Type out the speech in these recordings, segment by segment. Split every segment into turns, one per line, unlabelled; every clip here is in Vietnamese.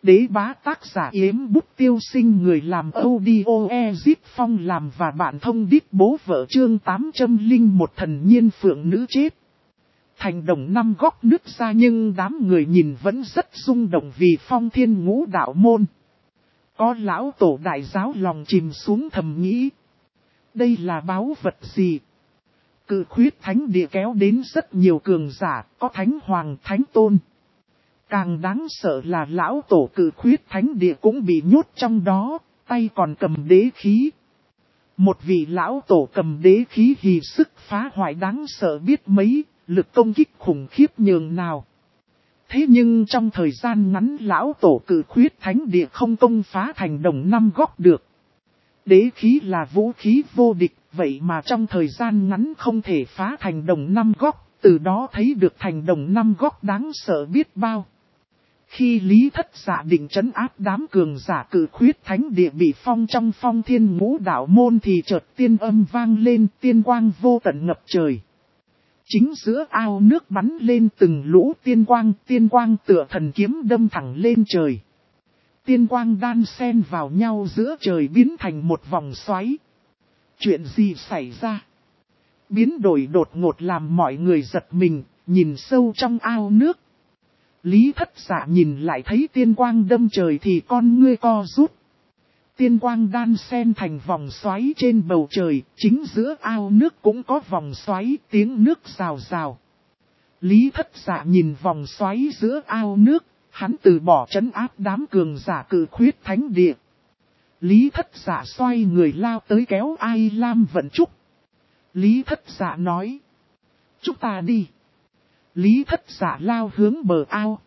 Đế bá tác giả Yếm Bút Tiêu Sinh, người làm audio Ezip Phong làm và bạn thông đít bố vợ chương 801 thần nhiên phượng nữ chết. Thành đồng năm góc nứt ra nhưng đám người nhìn vẫn rất rung động vì Phong Thiên Ngũ đạo môn. Có lão tổ đại giáo lòng chìm xuống thầm nghĩ. Đây là báu vật gì? Cự khuyết thánh địa kéo đến rất nhiều cường giả, có thánh hoàng thánh tôn. Càng đáng sợ là lão tổ cự khuyết thánh địa cũng bị nhốt trong đó, tay còn cầm đế khí. Một vị lão tổ cầm đế khí hì sức phá hoại đáng sợ biết mấy, lực công kích khủng khiếp nhường nào. Thế nhưng trong thời gian ngắn lão tổ cự khuyết thánh địa không công phá thành đồng năm góc được. Đế khí là vũ khí vô địch, vậy mà trong thời gian ngắn không thể phá thành đồng năm góc, từ đó thấy được thành đồng năm góc đáng sợ biết bao. Khi Lý Thất Dạ định trấn áp đám cường giả cự khuyết thánh địa bị phong trong Phong Thiên Ngũ đạo môn thì chợt tiên âm vang lên, tiên quang vô tận ngập trời. Chính giữa ao nước bắn lên từng lũ tiên quang tựa thần kiếm đâm thẳng lên trời. Tiên quang đan xen vào nhau giữa trời biến thành một vòng xoáy. Chuyện gì xảy ra? Biến đổi đột ngột làm mọi người giật mình, nhìn sâu trong ao nước. Lý Thất Dạ nhìn lại thấy tiên quang đâm trời thì con ngươi co rút. Tiên quang đan xen thành vòng xoáy trên bầu trời, chính giữa ao nước cũng có vòng xoáy, tiếng nước rào rào. Lý Thất Dạ nhìn vòng xoáy giữa ao nước, hắn từ bỏ trấn áp đám cường giả cự khuyết thánh địa. Lý Thất Dạ xoay người lao tới kéo Ai Lam Vận Trúc. Lý Thất Dạ nói. Chúng ta đi. Lý Thất Dạ lao hướng bờ ao.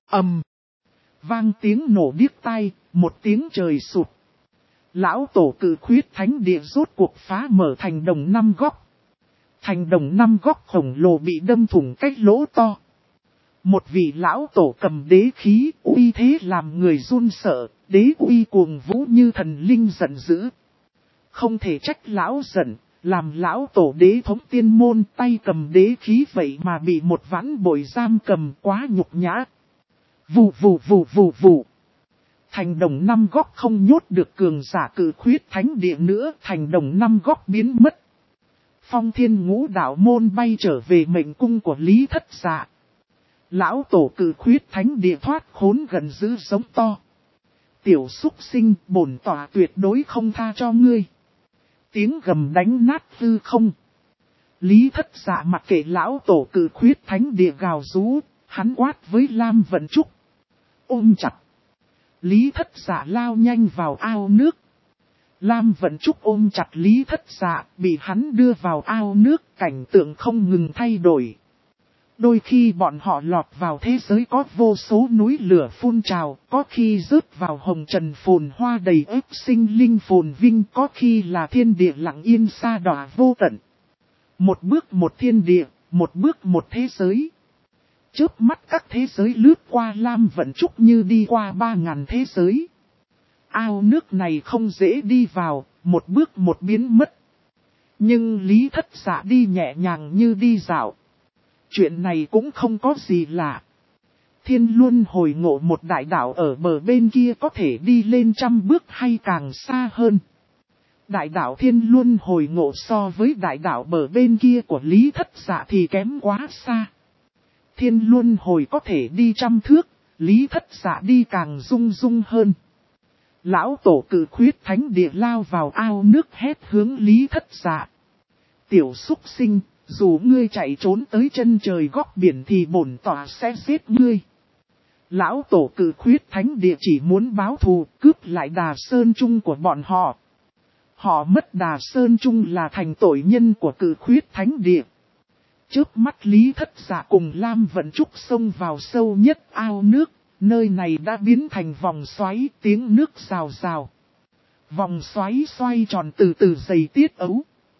Vang tiếng nổ điếc tai, một tiếng trời sụt. Lão tổ cự khuyết thánh địa rốt cuộc phá mở thành đồng năm góc. Thành đồng năm góc khổng lồ bị đâm thủng cách lỗ to. Một vị lão tổ cầm đế khí, uy thế làm người run sợ, đế uy cuồng vũ như thần linh giận dữ. Không thể trách lão giận, làm lão tổ đế thống tiên môn tay cầm đế khí vậy mà bị một vãn bội giam cầm quá nhục nhã. Vù vù vù vù vù. Thành đồng năm góc không nhốt được cường giả cự khuyết thánh địa nữa, thành đồng năm góc biến mất. Phong Thiên Ngũ đạo môn bay trở về mệnh cung của Lý Thất Dạ. Lão tổ cự khuyết thánh địa thoát khốn gần giữ sống to. Tiểu súc sinh, bổn tỏa tuyệt đối không tha cho ngươi. Tiếng gầm đánh nát hư không. Lý Thất Dạ mặc kệ lão tổ cự khuyết thánh địa gào rú, hắn quát với Lam Vận Trúc. Ôm chặt. Lý Thất Dạ lao nhanh vào ao nước. Lam Vận Trúc ôm chặt Lý Thất Dạ, bị hắn đưa vào ao nước, cảnh tượng không ngừng thay đổi. Đôi khi bọn họ lọt vào thế giới có vô số núi lửa phun trào, có khi rớt vào hồng trần phồn hoa đầy ếp sinh linh phồn vinh, có khi là thiên địa lặng yên xa đọa vô tận. Một bước một thiên địa, một bước một thế giới. Chớp mắt các thế giới lướt qua Lam Vận Trúc như đi qua 3000 thế giới. Ao nước này không dễ đi vào, một bước một biến mất. Nhưng Lý Thất Dạ đi nhẹ nhàng như đi dạo. Chuyện này cũng không có gì lạ. Thiên Luân hồi ngộ một đại đạo ở bờ bên kia có thể đi lên 100 bước hay càng xa hơn. Đại đạo Thiên Luân hồi ngộ so với đại đạo bờ bên kia của Lý Thất Dạ thì kém quá xa. Thiên Luân hồi có thể đi 100 thước, Lý Thất Dạ đi càng rung rung hơn. Lão tổ cự khuyết thánh địa lao vào ao nước hét hướng Lý Thất Dạ. Tiểu súc sinh, dù ngươi chạy trốn tới chân trời góc biển thì bổn tỏa sẽ giết ngươi. Lão tổ cự khuyết thánh địa chỉ muốn báo thù, cướp lại Đà Sơn Trung của bọn họ. Họ mất Đà Sơn Trung là thành tội nhân của cự khuyết thánh địa. Chớp mắt Lý Thất Dạ cùng Lam Vận Trúc xông vào sâu nhất ao nước, nơi này đã biến thành vòng xoáy, tiếng nước rào rào. Vòng xoáy xoay tròn từ từ dày tiết ấu.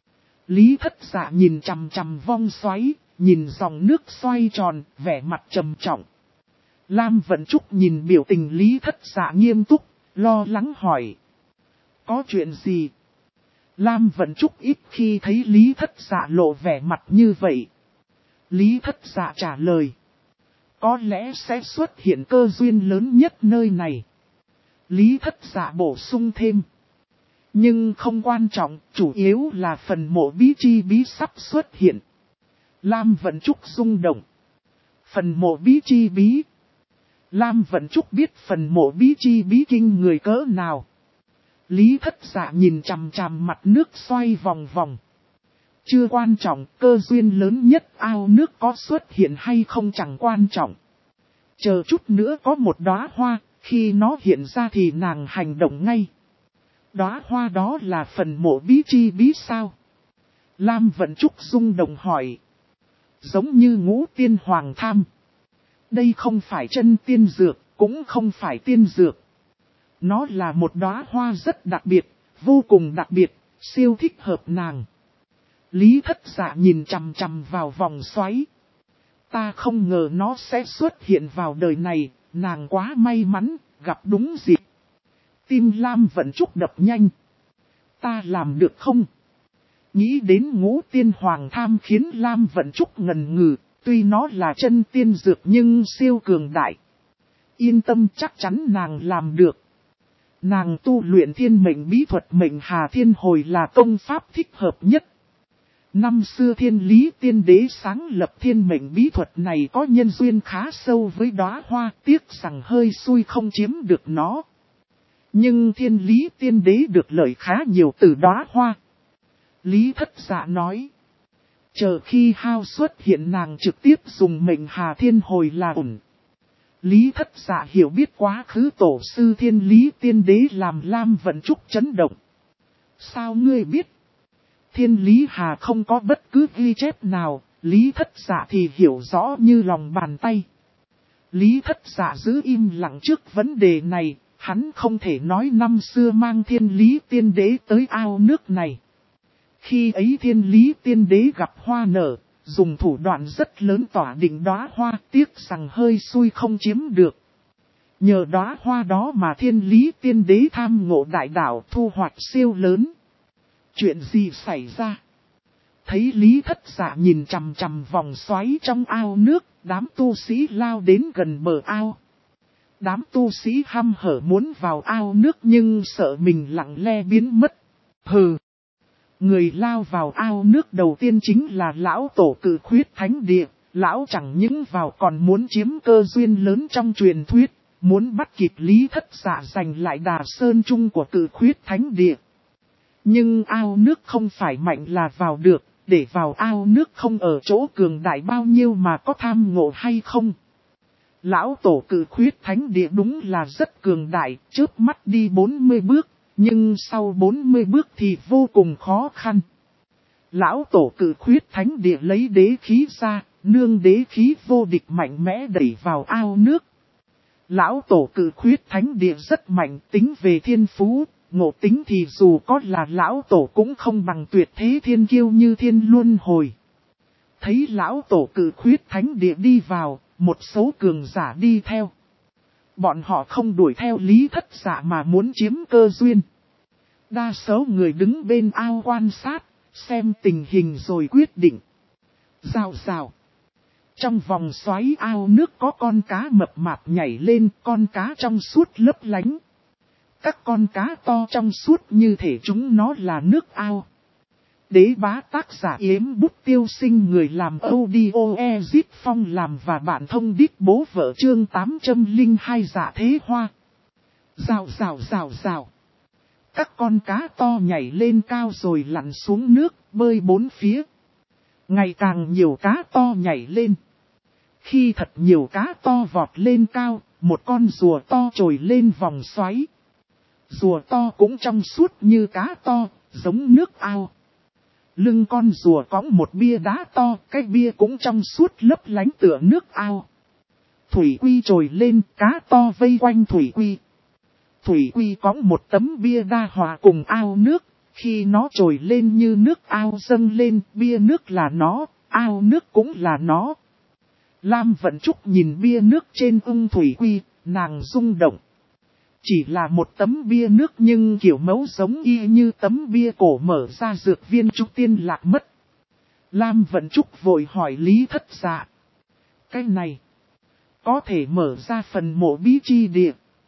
Lý Thất Dạ nhìn chằm chằm vòng xoáy, nhìn dòng nước xoay tròn, vẻ mặt trầm trọng. Lam Vận Trúc nhìn biểu tình Lý Thất Dạ nghiêm túc, lo lắng hỏi. Có chuyện gì? Lam Vận Trúc ít khi thấy Lý Thất Dạ lộ vẻ mặt như vậy. Lý Thất Dạ trả lời. Có lẽ sẽ xuất hiện cơ duyên lớn nhất nơi này. Lý Thất Dạ bổ sung thêm. Nhưng không quan trọng, chủ yếu là phần mộ bí chi bí sắp xuất hiện. Lam Vận Trúc rung động. Phần mộ bí chi bí. Lam Vận Trúc biết phần mộ bí chi bí kinh người cỡ nào. Lý Thất Dạ nhìn chằm chằm mặt nước xoay vòng vòng. Chưa quan trọng, cơ duyên lớn nhất ao nước có xuất hiện hay không chẳng quan trọng. Chờ chút nữa có một đóa hoa, khi nó hiện ra thì nàng hành động ngay. Đóa hoa đó là phần mộ bí chi bí sao? Lam Vận Trúc rung động hỏi. Giống như Ngũ Tiên Hoàng Tham. Đây không phải chân tiên dược, cũng không phải tiên dược. Nó là một đóa hoa rất đặc biệt, vô cùng đặc biệt, siêu thích hợp nàng. Lý Thất Dạ nhìn chằm chằm vào vòng xoáy. Ta không ngờ nó sẽ xuất hiện vào đời này, nàng quá may mắn, gặp đúng dịp. Tim Lam Vận Trúc đập nhanh. Ta làm được không? Nghĩ đến Ngũ Tiên Hoàng Tham khiến Lam Vận Trúc ngần ngừ, tuy nó là chân tiên dược nhưng siêu cường đại. Yên tâm, chắc chắn nàng làm được. Nàng tu luyện thiên mệnh bí thuật mệnh Hà Thiên Hồi là công pháp thích hợp nhất. Năm xưa Thiên Lý Tiên Đế sáng lập thiên mệnh bí thuật này có nhân duyên khá sâu với đóa hoa, tiếc rằng hơi xui không chiếm được nó. Nhưng Thiên Lý Tiên Đế được lợi khá nhiều từ đóa hoa. Lý Thất Dạ nói. Chờ khi hao xuất hiện nàng trực tiếp dùng mệnh Hà Thiên Hồi là ổn. Lý Thất Dạ hiểu biết quá khứ tổ sư Thiên Lý Tiên Đế làm Lam Vận Trúc chấn động. Sao ngươi biết? Thiên Lý Hà không có bất cứ ghi chép nào, Lý Thất Dạ thì hiểu rõ như lòng bàn tay. Lý Thất Dạ giữ im lặng trước vấn đề này, hắn không thể nói năm xưa mang Thiên Lý Tiên Đế tới ao nước này. Khi ấy Thiên Lý Tiên Đế gặp hoa nở, dùng thủ đoạn rất lớn tỏa định đóa hoa, tiếc rằng hơi xui không chiếm được. Nhờ đóa hoa đó mà Thiên Lý Tiên Đế tham ngộ đại đạo, thu hoạch siêu lớn. Chuyện gì xảy ra? Thấy Lý Thất Dạ nhìn chằm chằm vòng xoáy trong ao nước, đám tu sĩ lao đến gần bờ ao. Đám tu sĩ hăm hở muốn vào ao nước nhưng sợ mình lặng lẽ biến mất. Hừ! Người lao vào ao nước đầu tiên chính là lão tổ Cự Khuyết Thánh Địa. Lão chẳng những vào còn muốn chiếm cơ duyên lớn trong truyền thuyết, muốn bắt kịp Lý Thất Dạ giành lại Đà Sơn Trung của Cự Khuyết Thánh Địa. Nhưng ao nước không phải mạnh là vào được, để vào ao nước không ở chỗ cường đại bao nhiêu mà có tham ngộ hay không. Lão tổ Cự Khuyết Thánh Địa đúng là rất cường đại, chớp mắt đi 40 bước, nhưng sau 40 bước thì vô cùng khó khăn. Lão tổ Cự Khuyết Thánh Địa lấy đế khí ra, nương đế khí vô địch mạnh mẽ đẩy vào ao nước. Lão tổ Cự Khuyết Thánh Địa rất mạnh, tính về thiên phú, ngộ tính thì dù có là lão tổ cũng không bằng tuyệt thế thiên kiêu như Thiên Luân Hồi. Thấy lão tổ Cự Khuyết Thánh Địa đi vào, một số cường giả đi theo. Bọn họ không đuổi theo Lý Thất Dạ mà muốn chiếm cơ duyên. Đa số người đứng bên ao quan sát, xem tình hình rồi quyết định. Rào rào. Trong vòng xoáy ao nước có con cá mập mạp nhảy lên, con cá trong suốt lấp lánh. Các con cá to trong suốt như thể chúng nó là nước ao. Đế bá tác giả Yếm Bút Tiêu Sinh, người làm audio Ezit Phong làm và bạn thông đít bố vợ chương 802 Dạ Thế Hoa. Rào rào rào rào. Các con cá to nhảy lên cao rồi lặn xuống nước, bơi bốn phía. Ngày càng nhiều cá to nhảy lên. Khi thật nhiều cá to vọt lên cao, một con rùa to trồi lên vòng xoáy. Rùa to cũng trong suốt như cá to, giống nước ao. Lưng con rùa cõng một bia đá to, cái bia cũng trong suốt lấp lánh tựa nước ao. Thủy quy trồi lên, cá to vây quanh thủy quy. Thủy quy cõng một tấm bia đa hòa cùng ao nước, khi nó trồi lên như nước ao dâng lên, bia nước là nó, ao nước cũng là nó. Lam Vận Trúc nhìn bia nước trên thủy quy, nàng rung động. Chỉ là một tấm bia nước nhưng kiểu mẫu giống y như tấm bia cổ mở ra dược viên trúc tiên lạc mất. Lam Vận Trúc vội hỏi Lý Thất Dạ. Cái này, có thể mở ra phần mộ bí chi địa.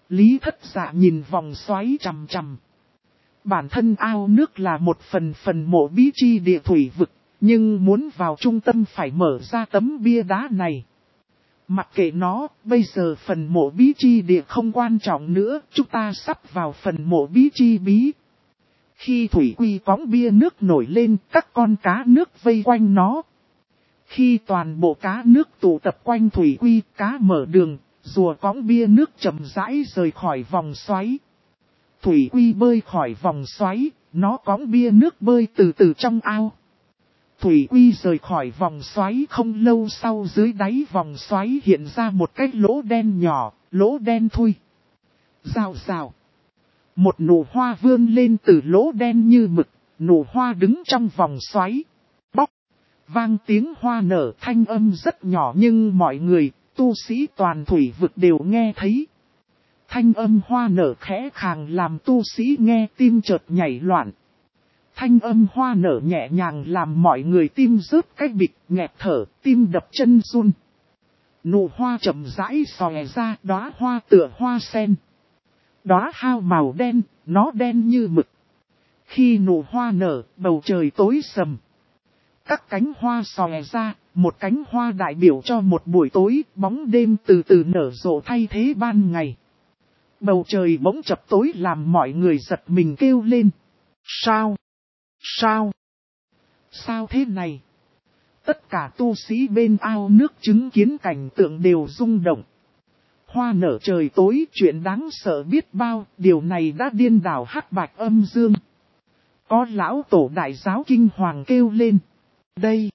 Lý Thất Dạ nhìn vòng xoáy chằm chằm. Bản thân ao nước là một phần mộ bí chi địa thủy vực, nhưng muốn vào trung tâm phải mở ra tấm bia đá này. Mặc kệ nó, bây giờ phần mộ bí chi địa không quan trọng nữa, chúng ta sắp vào phần mộ bí chi bí. Khi thủy quy cõng bia nước nổi lên, các con cá nước vây quanh nó. Khi toàn bộ cá nước tụ tập quanh thủy quy, cá mở đường, rùa cõng bia nước chậm rãi rời khỏi vòng xoáy. Thủy quy bơi khỏi vòng xoáy, nó cõng bia nước bơi từ từ trong ao. Thủy quy rời khỏi vòng xoáy không lâu sau, dưới đáy vòng xoáy hiện ra một cái lỗ đen nhỏ, lỗ đen thui. Rào rào. Một nụ hoa vươn lên từ lỗ đen như mực, nụ hoa đứng trong vòng xoáy. Bóc. Vang tiếng hoa nở, thanh âm rất nhỏ nhưng mọi người, tu sĩ toàn thủy vực đều nghe thấy. Thanh âm hoa nở khẽ khàng làm tu sĩ nghe tim chợt nhảy loạn. Thanh âm hoa nở nhẹ nhàng làm mọi người tim rớt cái bịch, nghẹt thở, tim đập chân run. Nụ hoa chậm rãi xòe ra, đóa hoa tựa hoa sen. Đóa hao màu đen, nó đen như mực. Khi nụ hoa nở, bầu trời tối sầm. Các cánh hoa xòe ra, một cánh hoa đại biểu cho một buổi tối, bóng đêm từ từ nở rộ thay thế ban ngày. Bầu trời bỗng chập tối làm mọi người giật mình kêu lên. Sao? Sao? Sao thế này? Tất cả tu sĩ bên ao nước chứng kiến cảnh tượng đều rung động. Hoa nở trời tối, chuyện đáng sợ biết bao, điều này đã điên đảo Hắc Bạch Âm Dương. Có lão tổ đại giáo kinh hoàng kêu lên. Đây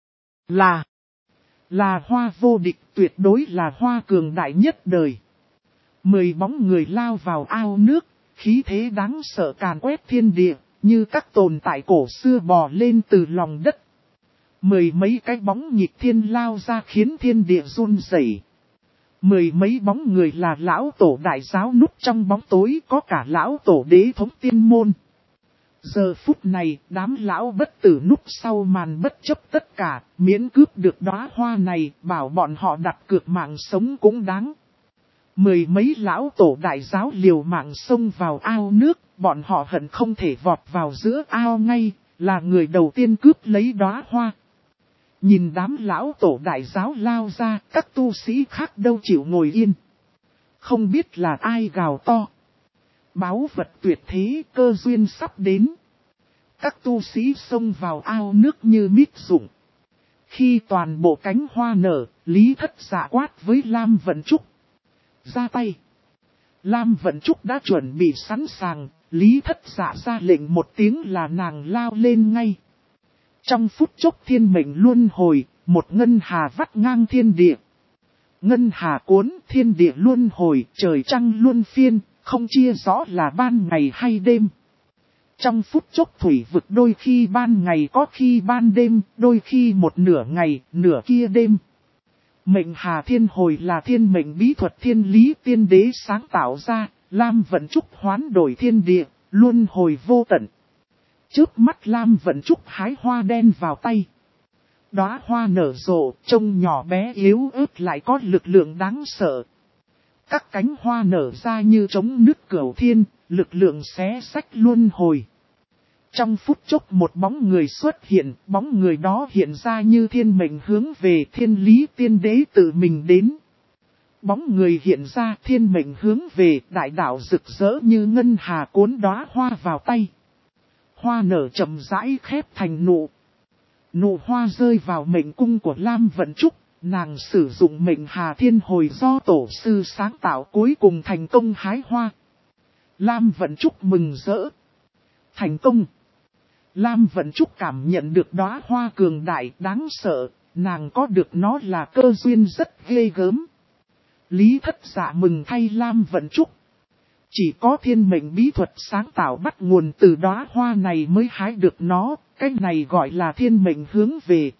là hoa vô địch, tuyệt đối là hoa cường đại nhất đời. 10 bóng người lao vào ao nước, khí thế đáng sợ càn quét thiên địa, như các tồn tại cổ xưa bò lên từ lòng đất. 10 mấy cái bóng nhịp thiên lao ra khiến thiên địa run rẩy. 10 mấy bóng người là lão tổ đại giáo núp trong bóng tối, có cả lão tổ đế thống tiên môn. Giờ phút này, đám lão bất tử núp sau màn bất chấp tất cả, miễn cướp được đóa hoa này, bảo bọn họ đặt cược mạng sống cũng đáng. 10 mấy lão tổ đại giáo liều mạng xông vào ao nước, bọn họ hận không thể vọt vào giữa ao ngay, là người đầu tiên cướp lấy đóa hoa. Nhìn đám lão tổ đại giáo lao ra, các tu sĩ khác đâu chịu ngồi yên. Không biết là ai gào to. Báu vật tuyệt thế, cơ duyên sắp đến. Các tu sĩ xông vào ao nước như mít rụng. Khi toàn bộ cánh hoa nở, Lý Thất Dạ quát với Lam Vận Trúc. Ra tay. Lam Vận Trúc đã chuẩn bị sẵn sàng, Lý Thất Dạ ra lệnh một tiếng là nàng lao lên ngay. Trong phút chốc thiên mệnh luân hồi, một ngân hà vắt ngang thiên địa. Ngân hà cuốn thiên địa luân hồi, trời trăng luân phiên, không chia rõ là ban ngày hay đêm. Trong phút chốc thủy vực đôi khi ban ngày có khi ban đêm, đôi khi một nửa ngày, nửa kia đêm. Mệnh hà thiên hồi là thiên mệnh bí thuật thiên lý tiên đế sáng tạo ra, Lam Vận Trúc hoán đổi thiên địa, luân hồi vô tận. Trước mắt Lam Vận Trúc hái hoa đen vào tay. Đóa hoa nở rộ, trông nhỏ bé yếu ớt lại có lực lượng đáng sợ. Các cánh hoa nở ra như trống nước cửu thiên, lực lượng xé xách luân hồi. Trong phút chốc một bóng người xuất hiện, bóng người đó hiện ra như thiên mệnh hướng về thiên lý tiên đế tự mình đến. Bóng người hiện ra thiên mệnh hướng về đại đạo rực rỡ như ngân hà cuốn đóa hoa vào tay. Hoa nở chậm rãi khép thành nụ. Nụ hoa rơi vào mệnh cung của Lam Vận Trúc, nàng sử dụng mệnh hà thiên hồi do tổ sư sáng tạo cuối cùng thành công hái hoa. Lam Vận Trúc mừng rỡ. Thành công. Lam Vận Trúc cảm nhận được đóa hoa cường đại đáng sợ, nàng có được nó là cơ duyên rất ghê gớm. Lý Thất Dạ mừng thay Lam Vận Trúc. Chỉ có thiên mệnh bí thuật sáng tạo bắt nguồn từ đóa hoa này mới hái được nó, cái này gọi là thiên mệnh hướng về.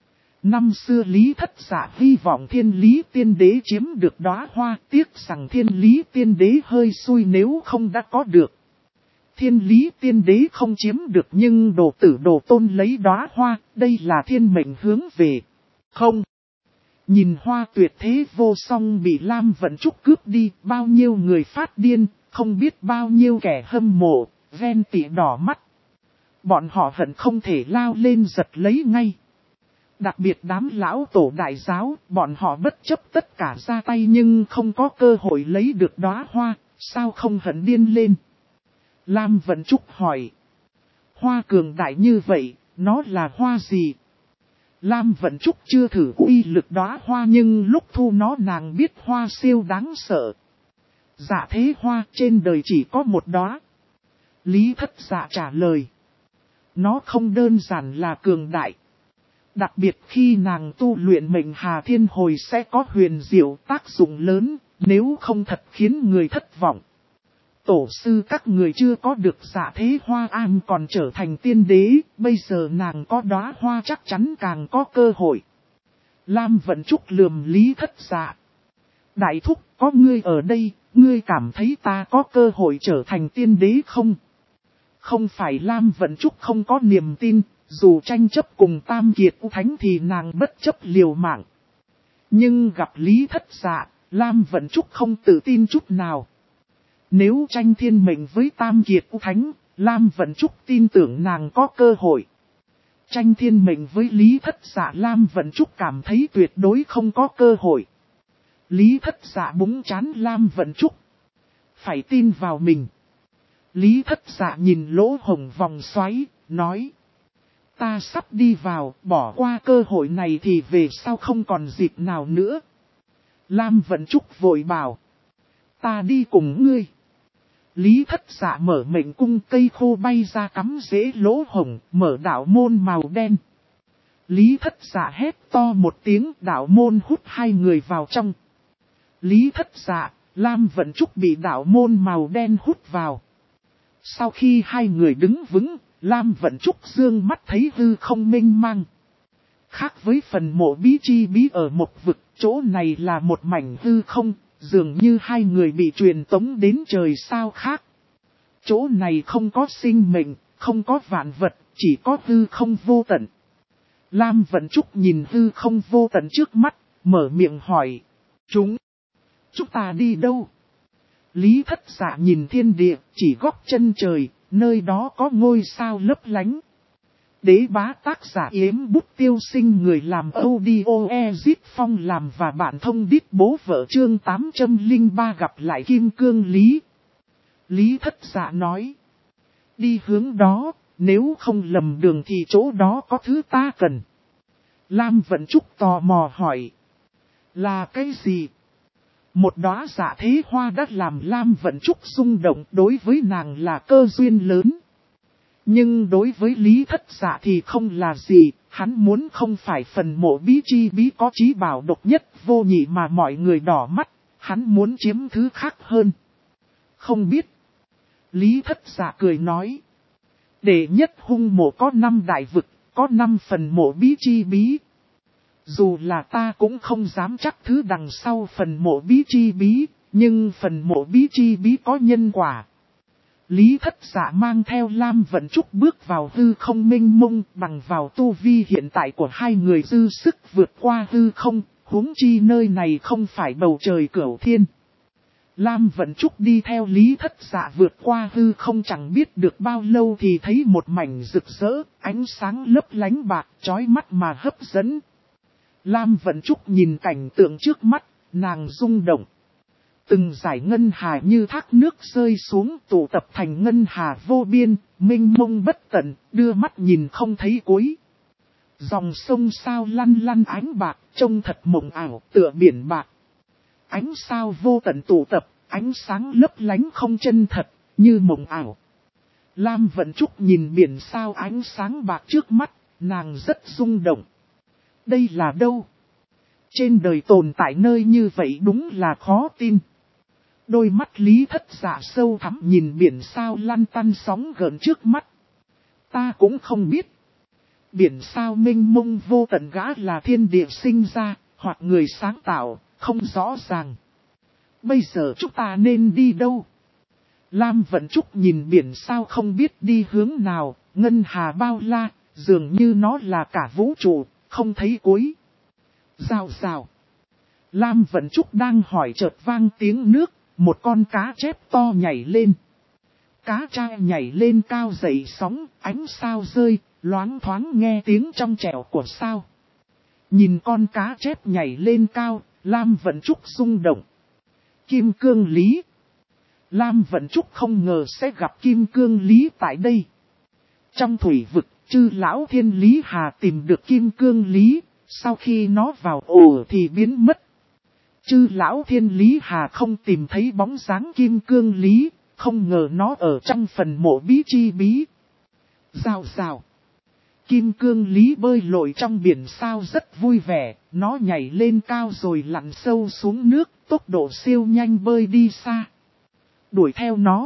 Năm xưa Lý Thất Dạ hy vọng thiên lý tiên đế chiếm được đóa hoa, tiếc rằng thiên lý tiên đế hơi xui nếu không đã có được. Thiên lý tiên đế không chiếm được nhưng đồ tử đồ tôn lấy đóa hoa, đây là thiên mệnh hướng về. Không. Nhìn hoa tuyệt thế vô song bị Lam Vận Trúc cướp đi, bao nhiêu người phát điên, không biết bao nhiêu kẻ hâm mộ, ghen tị đỏ mắt. Bọn họ hận không thể lao lên giật lấy ngay. Đặc biệt đám lão tổ đại giáo, bọn họ bất chấp tất cả ra tay nhưng không có cơ hội lấy được đóa hoa, sao không hận điên lên. Lam Vận Trúc hỏi. Hoa cường đại như vậy, nó là hoa gì? Lam Vận Trúc chưa thử uy lực đóa hoa nhưng lúc thu nó nàng biết hoa siêu đáng sợ. Dạ thế hoa trên đời chỉ có một đóa. Lý Thất Dạ trả lời. Nó không đơn giản là cường đại. Đặc biệt khi nàng tu luyện mệnh Hà Thiên Hồi sẽ có huyền diệu tác dụng lớn, nếu không thật khiến người thất vọng. Tổ sư các người chưa có được dạ thế hoa an còn trở thành tiên đế, bây giờ nàng có đóa hoa chắc chắn càng có cơ hội. Lam Vận Trúc lườm Lý Thất Dạ. Đại thúc, có ngươi ở đây, ngươi cảm thấy ta có cơ hội trở thành tiên đế không? Không phải Lam Vận Trúc không có niềm tin, dù tranh chấp cùng Tam Kiệt U Thánh thì nàng bất chấp liều mạng. Nhưng gặp Lý Thất Dạ, Lam Vận Trúc không tự tin chút nào. Nếu tranh thiên mệnh với Tam Kiệt U Thánh, Lam Vận Trúc tin tưởng nàng có cơ hội. Tranh thiên mệnh với Lý Thất Dạ, Lam Vận Trúc cảm thấy tuyệt đối không có cơ hội. Lý Thất Dạ búng chán Lam Vận Trúc. Phải tin vào mình. Lý Thất Dạ nhìn lỗ hồng vòng xoáy, nói. Ta sắp đi vào, bỏ qua cơ hội này thì về sau không còn dịp nào nữa. Lam Vận Trúc vội bảo. Ta đi cùng ngươi. Lý Thất Dạ mở mệnh cung, cây khô bay ra cắm rễ lỗ hồng, mở đạo môn màu đen. Lý Thất Dạ hét to một tiếng, đạo môn hút hai người vào trong. Lý Thất Dạ, Lam Vận Trúc bị đạo môn màu đen hút vào. Sau khi hai người đứng vững, Lam Vận Trúc dương mắt thấy hư không mênh mang. Khác với phần mộ bí chi bí ở một vực, chỗ này là một mảnh hư không, dường như hai người bị truyền tống đến trời sao khác. Chỗ này không có sinh mệnh, không có vạn vật, chỉ có hư không vô tận. Lam Vận Trúc nhìn hư không vô tận trước mắt, mở miệng hỏi. Chúng ta đi đâu? Lý Thất Dạ nhìn thiên địa, chỉ góc chân trời, nơi đó có ngôi sao lấp lánh. Đế bá tác giả Yếm Bút Tiêu Sinh, người làm audio Ezit Phong làm và bạn thông đít bố vợ chương 803 gặp lại Kim Cương Lý. Lý Thất Dạ nói. Đi hướng đó, nếu không lầm đường thì chỗ đó có thứ ta cần. Lam Vận Trúc tò mò hỏi. Là cái gì? Một đóa dạ thế hoa đã làm Lam Vận Trúc rung động, đối với nàng là cơ duyên lớn. Nhưng đối với Lý Thất Dạ thì không là gì, hắn muốn không phải phần mộ bí chi bí có trí bảo độc nhất vô nhị mà mọi người đỏ mắt, hắn muốn chiếm thứ khác hơn. Không biết. Lý Thất Dạ cười nói. Đệ nhất hung mộ có 5 đại vực, có 5 phần mộ bí chi bí. Dù là ta cũng không dám chắc thứ đằng sau phần mộ bí chi bí, nhưng phần mộ bí chi bí có nhân quả. Lý Thất Dạ mang theo Lam Vận Trúc bước vào hư không mênh mông, bằng vào tu vi hiện tại của hai người dư sức vượt qua hư không, huống chi nơi này không phải bầu trời cửu thiên. Lam Vận Trúc đi theo Lý Thất Dạ vượt qua hư không chẳng biết được bao lâu thì thấy một mảnh rực rỡ, ánh sáng lấp lánh bạc, chói mắt mà hấp dẫn. Lam Vận Trúc nhìn cảnh tượng trước mắt, nàng rung động. Từng dải ngân hà như thác nước rơi xuống tụ tập thành ngân hà vô biên, mênh mông bất tận, đưa mắt nhìn không thấy cuối. Dòng sông sao lăn lăn ánh bạc, trông thật mộng ảo, tựa biển bạc. Ánh sao vô tận tụ tập, ánh sáng lấp lánh không chân thật, như mộng ảo. Lam Vận Trúc nhìn biển sao ánh sáng bạc trước mắt, nàng rất rung động. Đây là đâu? Trên đời tồn tại nơi như vậy đúng là khó tin. Đôi mắt Lý Thất Dạ sâu thẳm nhìn biển sao lăn tăn sóng gợn trước mắt. Ta cũng không biết. Biển sao mênh mông vô tận gã là thiên địa sinh ra, hoặc người sáng tạo, không rõ ràng. Bây giờ chúng ta nên đi đâu? Lam Vận Trúc nhìn biển sao không biết đi hướng nào, ngân hà bao la, dường như nó là cả vũ trụ, không thấy cuối. Rào rào. Lam Vận Trúc đang hỏi chợt vang tiếng nước, một con cá chép to nhảy lên. Cá trai nhảy lên cao dậy sóng, ánh sao rơi, loáng thoáng nghe tiếng trong trẻo của sao. Nhìn con cá chép nhảy lên cao, Lam Vận Trúc rung động. Kim Cương Lý. Lam Vận Trúc không ngờ sẽ gặp Kim Cương Lý tại đây. Trong thủy vực, chư lão Thiên Lý Hà tìm được Kim Cương Lý, sau khi nó vào ổ thì biến mất. Chư lão Thiên Lý Hà không tìm thấy bóng dáng Kim Cương Lý, không ngờ nó ở trong phần mộ bí chi bí. Rào rào. Kim Cương Lý bơi lội trong biển sao rất vui vẻ, nó nhảy lên cao rồi lặn sâu xuống nước, tốc độ siêu nhanh bơi đi xa. Đuổi theo nó.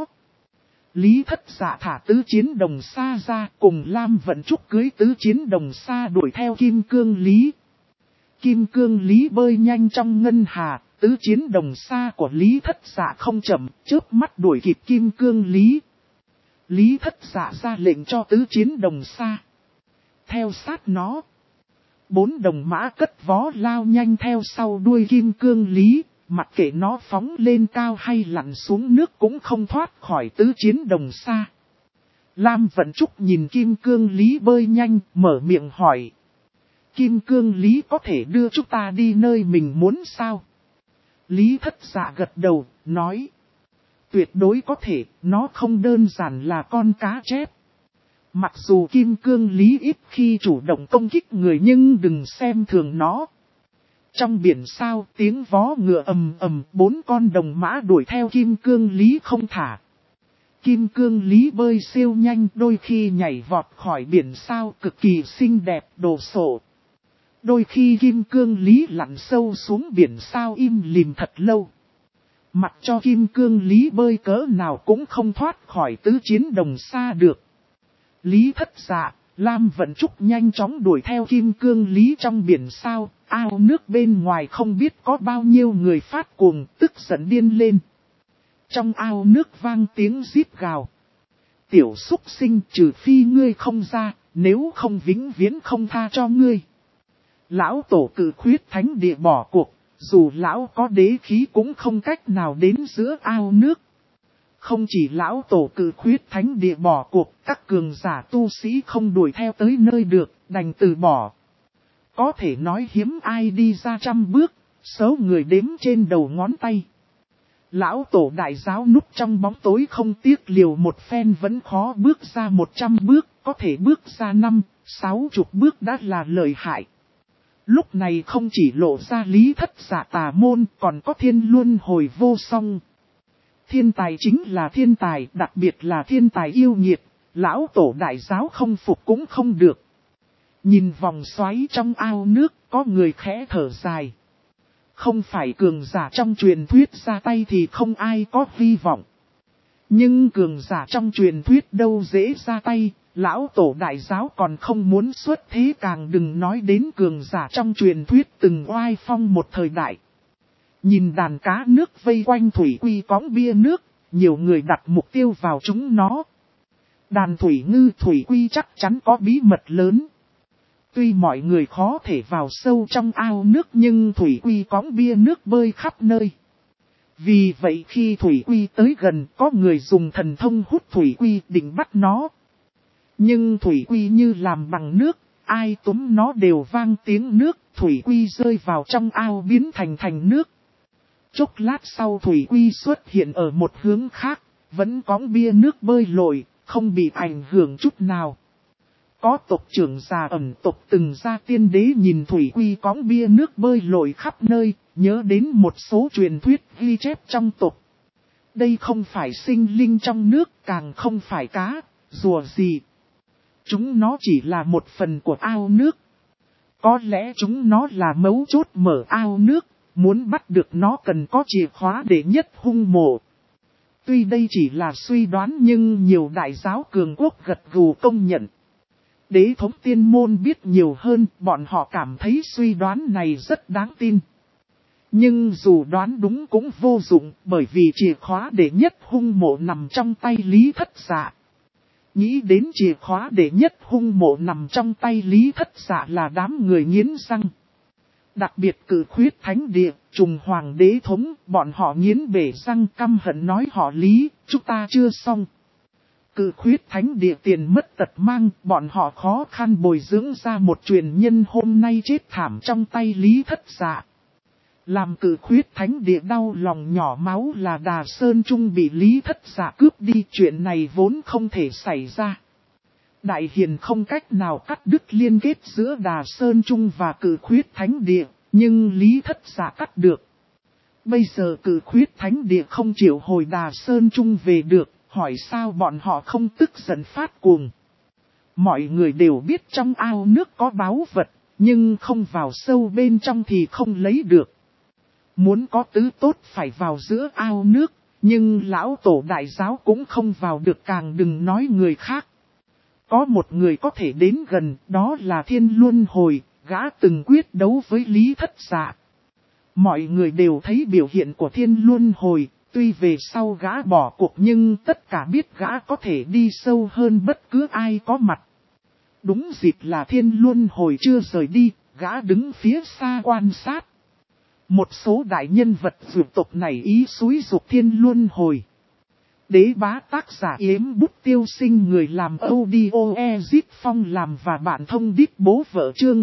Lý Thất Dạ thả tứ chiến đồng xa ra, cùng Lam Vận Trúc cưới tứ chiến đồng xa đuổi theo Kim Cương Lý. Kim Cương Lý bơi nhanh trong ngân hà, tứ chiến đồng xa của Lý Thất Dạ không chậm, chớp mắt đuổi kịp Kim Cương Lý. Lý Thất Dạ ra lệnh cho tứ chiến đồng xa theo sát nó. 4 đồng mã cất vó lao nhanh theo sau đuôi Kim Cương Lý, mặc kệ nó phóng lên cao hay lặn xuống nước cũng không thoát khỏi tứ chiến đồng xa. Lam Vận Trúc nhìn Kim Cương Lý bơi nhanh, mở miệng hỏi. Kim Cương Lý có thể đưa chúng ta đi nơi mình muốn sao? Lý Thất Dạ gật đầu, nói. Tuyệt đối có thể, nó không đơn giản là con cá chép. Mặc dù Kim Cương Lý ít khi chủ động công kích người nhưng đừng xem thường nó. Trong biển sao tiếng vó ngựa ầm ầm, 4 con đồng mã đuổi theo Kim Cương Lý không thả. Kim Cương Lý bơi siêu nhanh, đôi khi nhảy vọt khỏi biển sao cực kỳ xinh đẹp đồ sộ. Đôi khi Kim Cương Lý lặn sâu xuống biển sao im lìm thật lâu. Mặc cho Kim Cương Lý bơi cỡ nào cũng không thoát khỏi tứ chiến đồng xa được. Lý Thất Dạ, Lam Vận Trúc nhanh chóng đuổi theo Kim Cương Lý trong biển sao, ao nước bên ngoài không biết có bao nhiêu người phát cuồng, tức giận điên lên. Trong ao nước vang tiếng rít gào. Tiểu súc sinh, trừ phi ngươi không ra, nếu không vĩnh viễn không tha cho ngươi. Lão tổ Cự Khuyết Thánh Địa bỏ cuộc, dù lão có đế khí cũng không cách nào đến giữa ao nước. Không chỉ lão tổ Cự Khuyết Thánh Địa bỏ cuộc, các cường giả tu sĩ không đuổi theo tới nơi được, đành từ bỏ. Có thể nói hiếm ai đi ra 100 bước, số người đếm trên đầu ngón tay. Lão tổ đại giáo núp trong bóng tối không tiếc liều một phen vẫn khó bước ra 100 bước, có thể bước ra 5-60 bước đã là lợi hại. Lúc này không chỉ lộ ra Lý Thất Dạ tà môn, còn có Thiên Luân Hồi vô song. Thiên tài chính là thiên tài, đặc biệt là thiên tài yêu nghiệt, lão tổ đại giáo không phục cũng không được. Nhìn vòng xoáy trong ao nước, có người khẽ thở dài. Không phải cường giả trong truyền thuyết ra tay thì không ai có hy vọng. Nhưng cường giả trong truyền thuyết đâu dễ ra tay, lão tổ đại giáo còn không muốn xuất thế, càng đừng nói đến cường giả trong truyền thuyết từng oai phong một thời đại. Nhìn đàn cá nước vây quanh thủy quy cõng bia nước, nhiều người đặt mục tiêu vào chúng nó. Đàn thủy ngư thủy quy chắc chắn có bí mật lớn. Tuy mọi người khó thể vào sâu trong ao nước nhưng thủy quy cõng bia nước bơi khắp nơi. Vì vậy khi thủy quy tới gần, có người dùng thần thông hút thủy quy định bắt nó. Nhưng thủy quy như làm bằng nước, ai túm nó đều vang tiếng nước, thủy quy rơi vào trong ao biến thành nước. Chốc lát sau thủy quy xuất hiện ở một hướng khác, vẫn cõng bia nước bơi lội, không bị ảnh hưởng chút nào. Có tộc trưởng già ẩn tộc từng ra tiên đế nhìn thủy quy cõng bia nước bơi lội khắp nơi, nhớ đến một số truyền thuyết ghi chép trong tộc. Đây không phải sinh linh trong nước, càng không phải cá, rùa gì. Chúng nó chỉ là một phần của ao nước. Có lẽ chúng nó là mấu chốt mở ao nước, muốn bắt được nó cần có chìa khóa để nhất hung mộ. Tuy đây chỉ là suy đoán nhưng nhiều đại giáo cường quốc gật gù công nhận. Đế thống tiên môn biết nhiều hơn, bọn họ cảm thấy suy đoán này rất đáng tin. Nhưng dù đoán đúng cũng vô dụng, bởi vì chìa khóa để nhất hung mộ nằm trong tay Lý Thất Dạ. Nghĩ đến chìa khóa để nhất hung mộ nằm trong tay Lý Thất Dạ là đám người nghiến răng. Đặc biệt cử khuyết thánh địa, trùng hoàng đế thống, bọn họ nghiến bể răng căm hận nói họ Lý, chúng ta chưa xong. Cử khuyết thánh địa tiền mất tật mang, bọn họ khó khăn bồi dưỡng ra một truyền nhân hôm nay chết thảm trong tay Lý Thất Dạ. Làm cử khuyết thánh địa đau lòng nhỏ máu là Đà Sơn Trung bị Lý Thất Dạ cướp đi, chuyện này vốn không thể xảy ra. Đại Hiền không cách nào cắt đứt liên kết giữa Đà Sơn Trung và cử khuyết thánh địa, nhưng Lý Thất Dạ cắt được. Bây giờ cử khuyết thánh địa không chịu hồi Đà Sơn Trung về được, hỏi sao bọn họ không tức giận phát cuồng. Mọi người đều biết trong ao nước có báu vật, nhưng không vào sâu bên trong thì không lấy được. Muốn có tứ tốt phải vào giữa ao nước, nhưng lão tổ đại giáo cũng không vào được, càng đừng nói người khác. Có một người có thể đến gần, đó là Thiên Luân Hồi, gã từng quyết đấu với Lý Thất Dạ. Mọi người đều thấy biểu hiện của Thiên Luân Hồi, tuy về sau gã bỏ cuộc nhưng tất cả biết gã có thể đi sâu hơn bất cứ ai có mặt. Đúng dịp là Thiên Luân Hồi chưa rời đi, gã đứng phía xa quan sát. Một số đại nhân vật dược tộc này ý xúi dục Thiên Luân Hồi. Đế bá tác giả Yếm Bút Tiêu Sinh, người làm audio Ezip Phong làm và bạn thông điệp bố vợ chương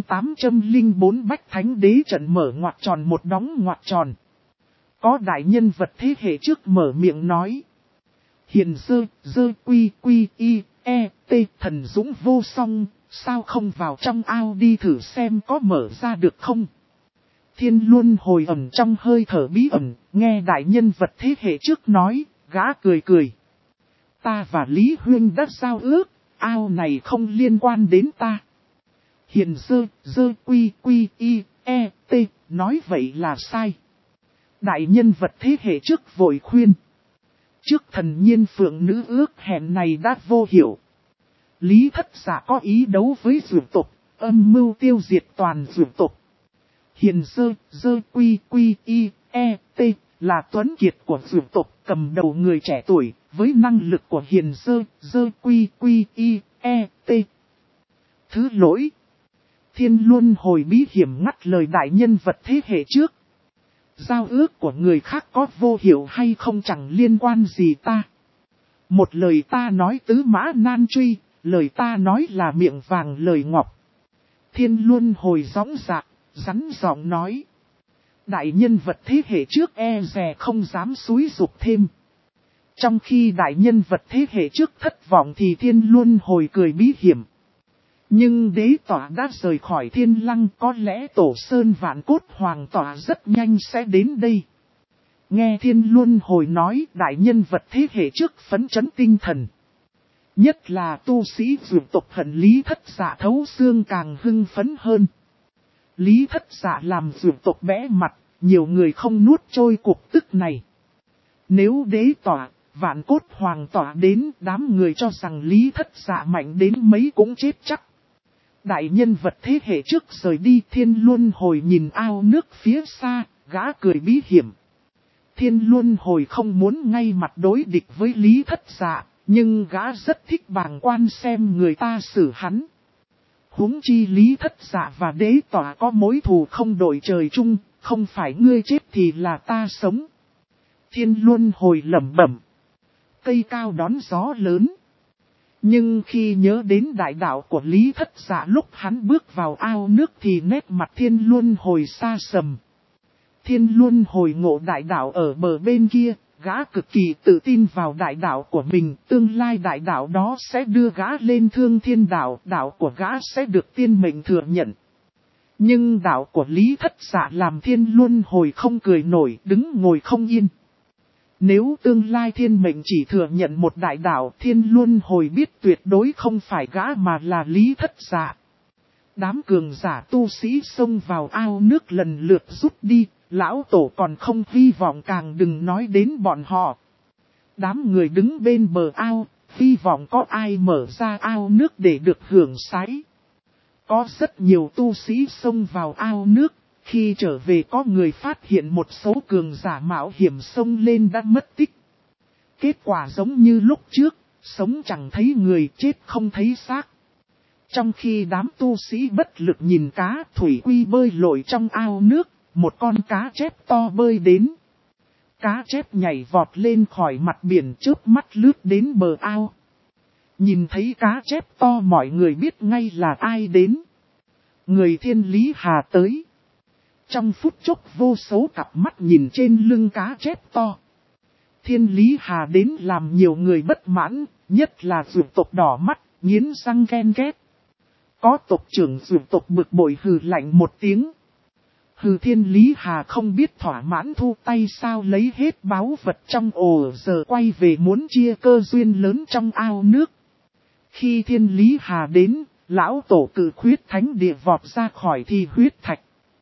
804 Bách Thánh Đế trận mở ngoặc tròn một đóng ngoặc tròn. Có đại nhân vật thế hệ trước mở miệng nói. Hiền dơ quy y, t thần dũng vô song, sao không vào trong ao đi thử xem có mở ra được không? Thiên Luân Hồi ẩn trong hơi thở bí ẩn, nghe đại nhân vật thế hệ trước nói, gã cười cười. Ta và Lý Huyên đã giao ước, ao này không liên quan đến ta. Hiền dơ quy y, t nói vậy là sai. Đại nhân vật thế hệ trước vội khuyên. Trước thần nhiên phượng nữ ước hẹn này đã vô hiệu. Lý Thất Dạ có ý đấu với dược tộc, âm mưu tiêu diệt toàn dược tộc. Hiền dơ quy y, t là tuấn kiệt của dược tộc, cầm đầu người trẻ tuổi, với năng lực của hiền dơ quy y, t. Thứ lỗi. Thiên Luân Hồi bí hiểm ngắt lời đại nhân vật thế hệ trước. Giao ước của người khác có vô hiệu hay không chẳng liên quan gì ta. Một lời ta nói tứ mã nan truy, lời ta nói là miệng vàng lời ngọc. Thiên Luân Hồi gióng dạc, rắn giọng nói. Đại nhân vật thế hệ trước e dè không dám xúi dục thêm. Trong khi đại nhân vật thế hệ trước thất vọng thì Thiên Luân Hồi cười bí hiểm. Nhưng đế tỏa đã rời khỏi Thiên Lăng, có lẽ Tổ Sơn Vạn Cốt Hoàng tỏa rất nhanh sẽ đến đây. Nghe Thiên Luân Hồi nói, đại nhân vật thế hệ trước phấn chấn tinh thần. Nhất là tu sĩ dược tộc hận Lý Thất Dạ thấu xương càng hưng phấn hơn. Lý Thất Dạ làm dược tộc bẽ mặt, nhiều người không nuốt trôi cuộc tức này. Nếu đế tỏa, Vạn Cốt Hoàng tỏa đến, đám người cho rằng Lý Thất Dạ mạnh đến mấy cũng chết chắc. Đại nhân vật thế hệ trước rời đi, Thiên Luân Hồi nhìn ao nước phía xa, gã cười bí hiểm. Thiên Luân Hồi không muốn ngay mặt đối địch với Lý Thất Dạ, nhưng gã rất thích bàng quan xem người ta xử hắn. Huống chi Lý Thất Dạ và đế tỏa có mối thù không đội trời chung, không phải ngươi chết thì là ta sống. Thiên Luân Hồi lẩm bẩm. Cây cao đón gió lớn. Nhưng khi nhớ đến đại đạo của Lý Thất Dạ lúc hắn bước vào ao nước thì nét mặt Thiên Luân Hồi xa sầm. Thiên Luân Hồi ngộ đại đạo ở bờ bên kia, gã cực kỳ tự tin vào đại đạo của mình, tương lai đại đạo đó sẽ đưa gã lên Thương Thiên đạo, đạo của gã sẽ được tiên mệnh thừa nhận. Nhưng đạo của Lý Thất Dạ làm Thiên Luân Hồi không cười nổi, đứng ngồi không yên. Nếu tương lai thiên mệnh chỉ thừa nhận một đại đạo, Thiên Luân Hồi biết tuyệt đối không phải gã mà là Lý Thất Dạ. Đám cường giả tu sĩ xông vào ao nước lần lượt rút đi, lão tổ còn không hy vọng, càng đừng nói đến bọn họ. Đám người đứng bên bờ ao, hy vọng có ai mở ra ao nước để được hưởng sái. Có rất nhiều tu sĩ xông vào ao nước. Khi trở về có người phát hiện một số cường giả mạo hiểm xông lên đã mất tích. Kết quả giống như lúc trước, sống chẳng thấy người, chết không thấy xác. Trong khi đám tu sĩ bất lực nhìn cá thủy quy bơi lội trong ao nước, một con cá chép to bơi đến. Cá chép nhảy vọt lên khỏi mặt biển chớp mắt lướt đến bờ ao. Nhìn thấy cá chép to mọi người biết ngay là ai đến. Người Thiên Lý Hà tới. Trong phút chốc vô số cặp mắt nhìn trên lưng cá chép to. Thiên Lý Hà đến làm nhiều người bất mãn, nhất là dược tộc đỏ mắt, nghiến răng ghen ghét. Có tộc trưởng dược tộc bực bội hừ lạnh một tiếng. Hừ Thiên Lý Hà không biết thỏa mãn thu tay sao lấy hết báu vật trong ổ giờ quay về muốn chia cơ duyên lớn trong ao nước. Khi Thiên Lý Hà đến, lão tổ cự khuyết thánh địa vọt ra khỏi thi huyết thạch.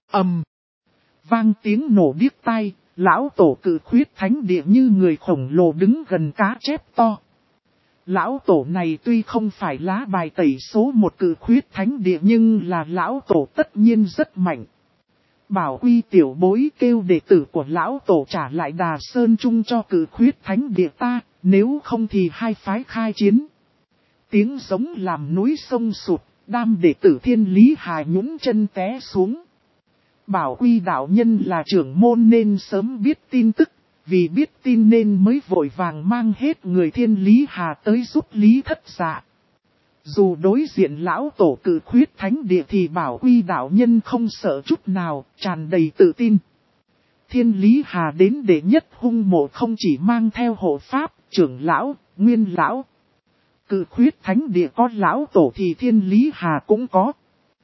Vang tiếng nổ điếc tai, lão tổ cự khuyết thánh địa như người khổng lồ đứng gần cá chép to. Lão tổ này tuy không phải lá bài tẩy số một cự khuyết thánh địa nhưng là lão tổ tất nhiên rất mạnh. Bảo Quy tiểu bối kêu đệ tử của lão tổ trả lại Đà Sơn Trung cho cự khuyết thánh địa ta, nếu không thì hai phái khai chiến. Tiếng giống làm núi sông sụt, đam đệ tử Thiên Lý Hà nhũn chân té xuống. Bảo Quy đạo nhân là trưởng môn nên sớm biết tin tức, vì biết tin nên mới vội vàng mang hết người Thiên Lý Hà tới giúp Lý Thất Dạ. Dù đối diện lão tổ cự khuyết thánh địa thì Bảo Quy đạo nhân không sợ chút nào, tràn đầy tự tin. Thiên Lý Hà đến đệ nhất hung mộ không chỉ mang theo hộ pháp, trưởng lão, nguyên lão. Cự khuyết thánh địa có lão tổ thì Thiên Lý Hà cũng có.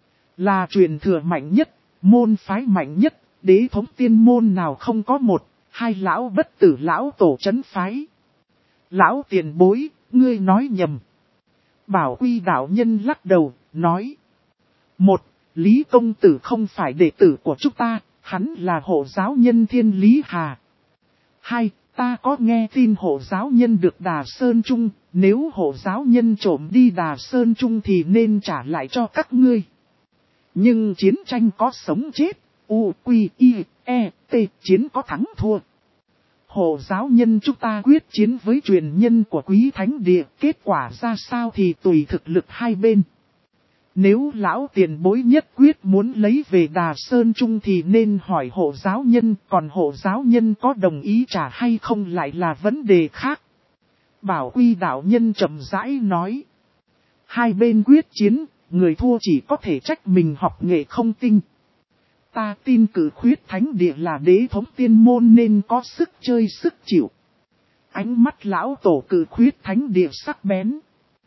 Là truyền thừa mạnh nhất, môn phái mạnh nhất, đế thống tiên môn nào không có một, hai lão bất tử lão tổ trấn phái. Lão tiền bối, ngươi nói nhầm. Bảo Quy đạo nhân lắc đầu, nói. Một, Lý công tử không phải đệ tử của chúng ta, hắn là hộ giáo nhân Thiên Lý Hà. Hai, ta có nghe tin hộ giáo nhân được Đà Sơn Trung, nếu hộ giáo nhân trộm đi Đà Sơn Trung thì nên trả lại cho các ngươi. Nhưng chiến tranh có sống chết, U, Quy, I, E, T, chiến có thắng thua. Hộ giáo nhân chúng ta quyết chiến với truyền nhân của Quý Thánh Địa, kết quả ra sao thì tùy thực lực hai bên. Nếu lão tiền bối nhất quyết muốn lấy về Đà Sơn Trung thì nên hỏi hộ giáo nhân, còn hộ giáo nhân có đồng ý trả hay không lại là vấn đề khác. Bảo Quy đạo nhân chậm rãi nói. Hai bên quyết chiến, người thua chỉ có thể trách mình học nghệ không tinh. Ta tin cử khuyết thánh địa là đế thống tiên môn nên có sức chơi sức chịu. Ánh mắt lão tổ cử khuyết thánh địa sắc bén.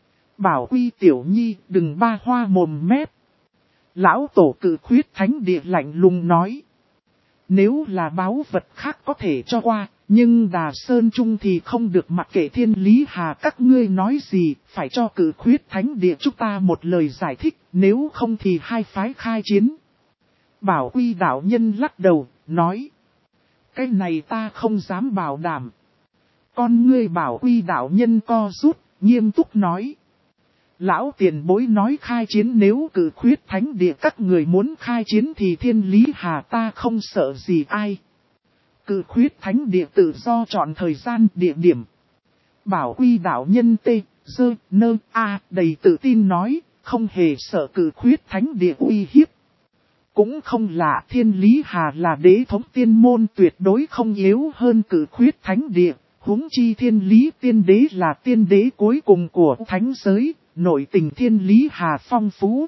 Bảo Quy tiểu nhi đừng ba hoa mồm mép. Lão tổ cử khuyết thánh địa lạnh lùng nói. Nếu là báu vật khác có thể cho qua, nhưng Đà Sơn Trung thì không được mặc kệ Thiên Lý Hà các ngươi nói gì, phải cho cử khuyết thánh địa chúng ta một lời giải thích, nếu không thì hai phái khai chiến. Bảo Quy đạo nhân lắc đầu, nói. Cái này ta không dám bảo đảm. Con ngươi Bảo Quy đạo nhân co rút, nghiêm túc nói. Lão tiền bối nói khai chiến nếu cử khuyết thánh địa các người muốn khai chiến thì Thiên Lý Hà ta không sợ gì ai. Cử khuyết thánh địa tự do chọn thời gian địa điểm. Bảo Quy đạo nhân T, Dơ, Nơ, A đầy tự tin nói, không hề sợ cử khuyết thánh địa uy hiếp. Cũng không lạ Thiên Lý Hà là đế thống tiên môn tuyệt đối không yếu hơn cử khuyết thánh địa, huống chi Thiên Lý tiên đế là tiên đế cuối cùng của thánh giới, nội tình Thiên Lý Hà phong phú.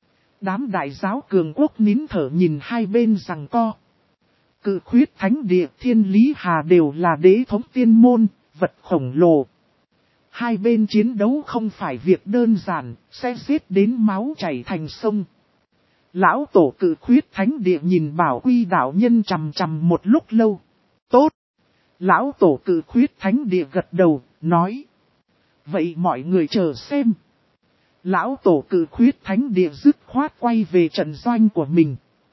Đám đại giáo cường quốc nín thở nhìn hai bên giằng co. Cự khuyết thánh địa Thiên Lý Hà đều là đế thống tiên môn, vật khổng lồ. Hai bên chiến đấu không phải việc đơn giản, sẽ giết đến máu chảy thành sông. Lão tổ cự khuyết thánh địa nhìn Bảo Quy đạo nhân chằm chằm một lúc lâu. Tốt! Lão tổ cự khuyết thánh địa gật đầu, nói. Vậy mọi người chờ xem. Lão tổ cự khuyết thánh địa dứt khoát quay về trận doanh của mình.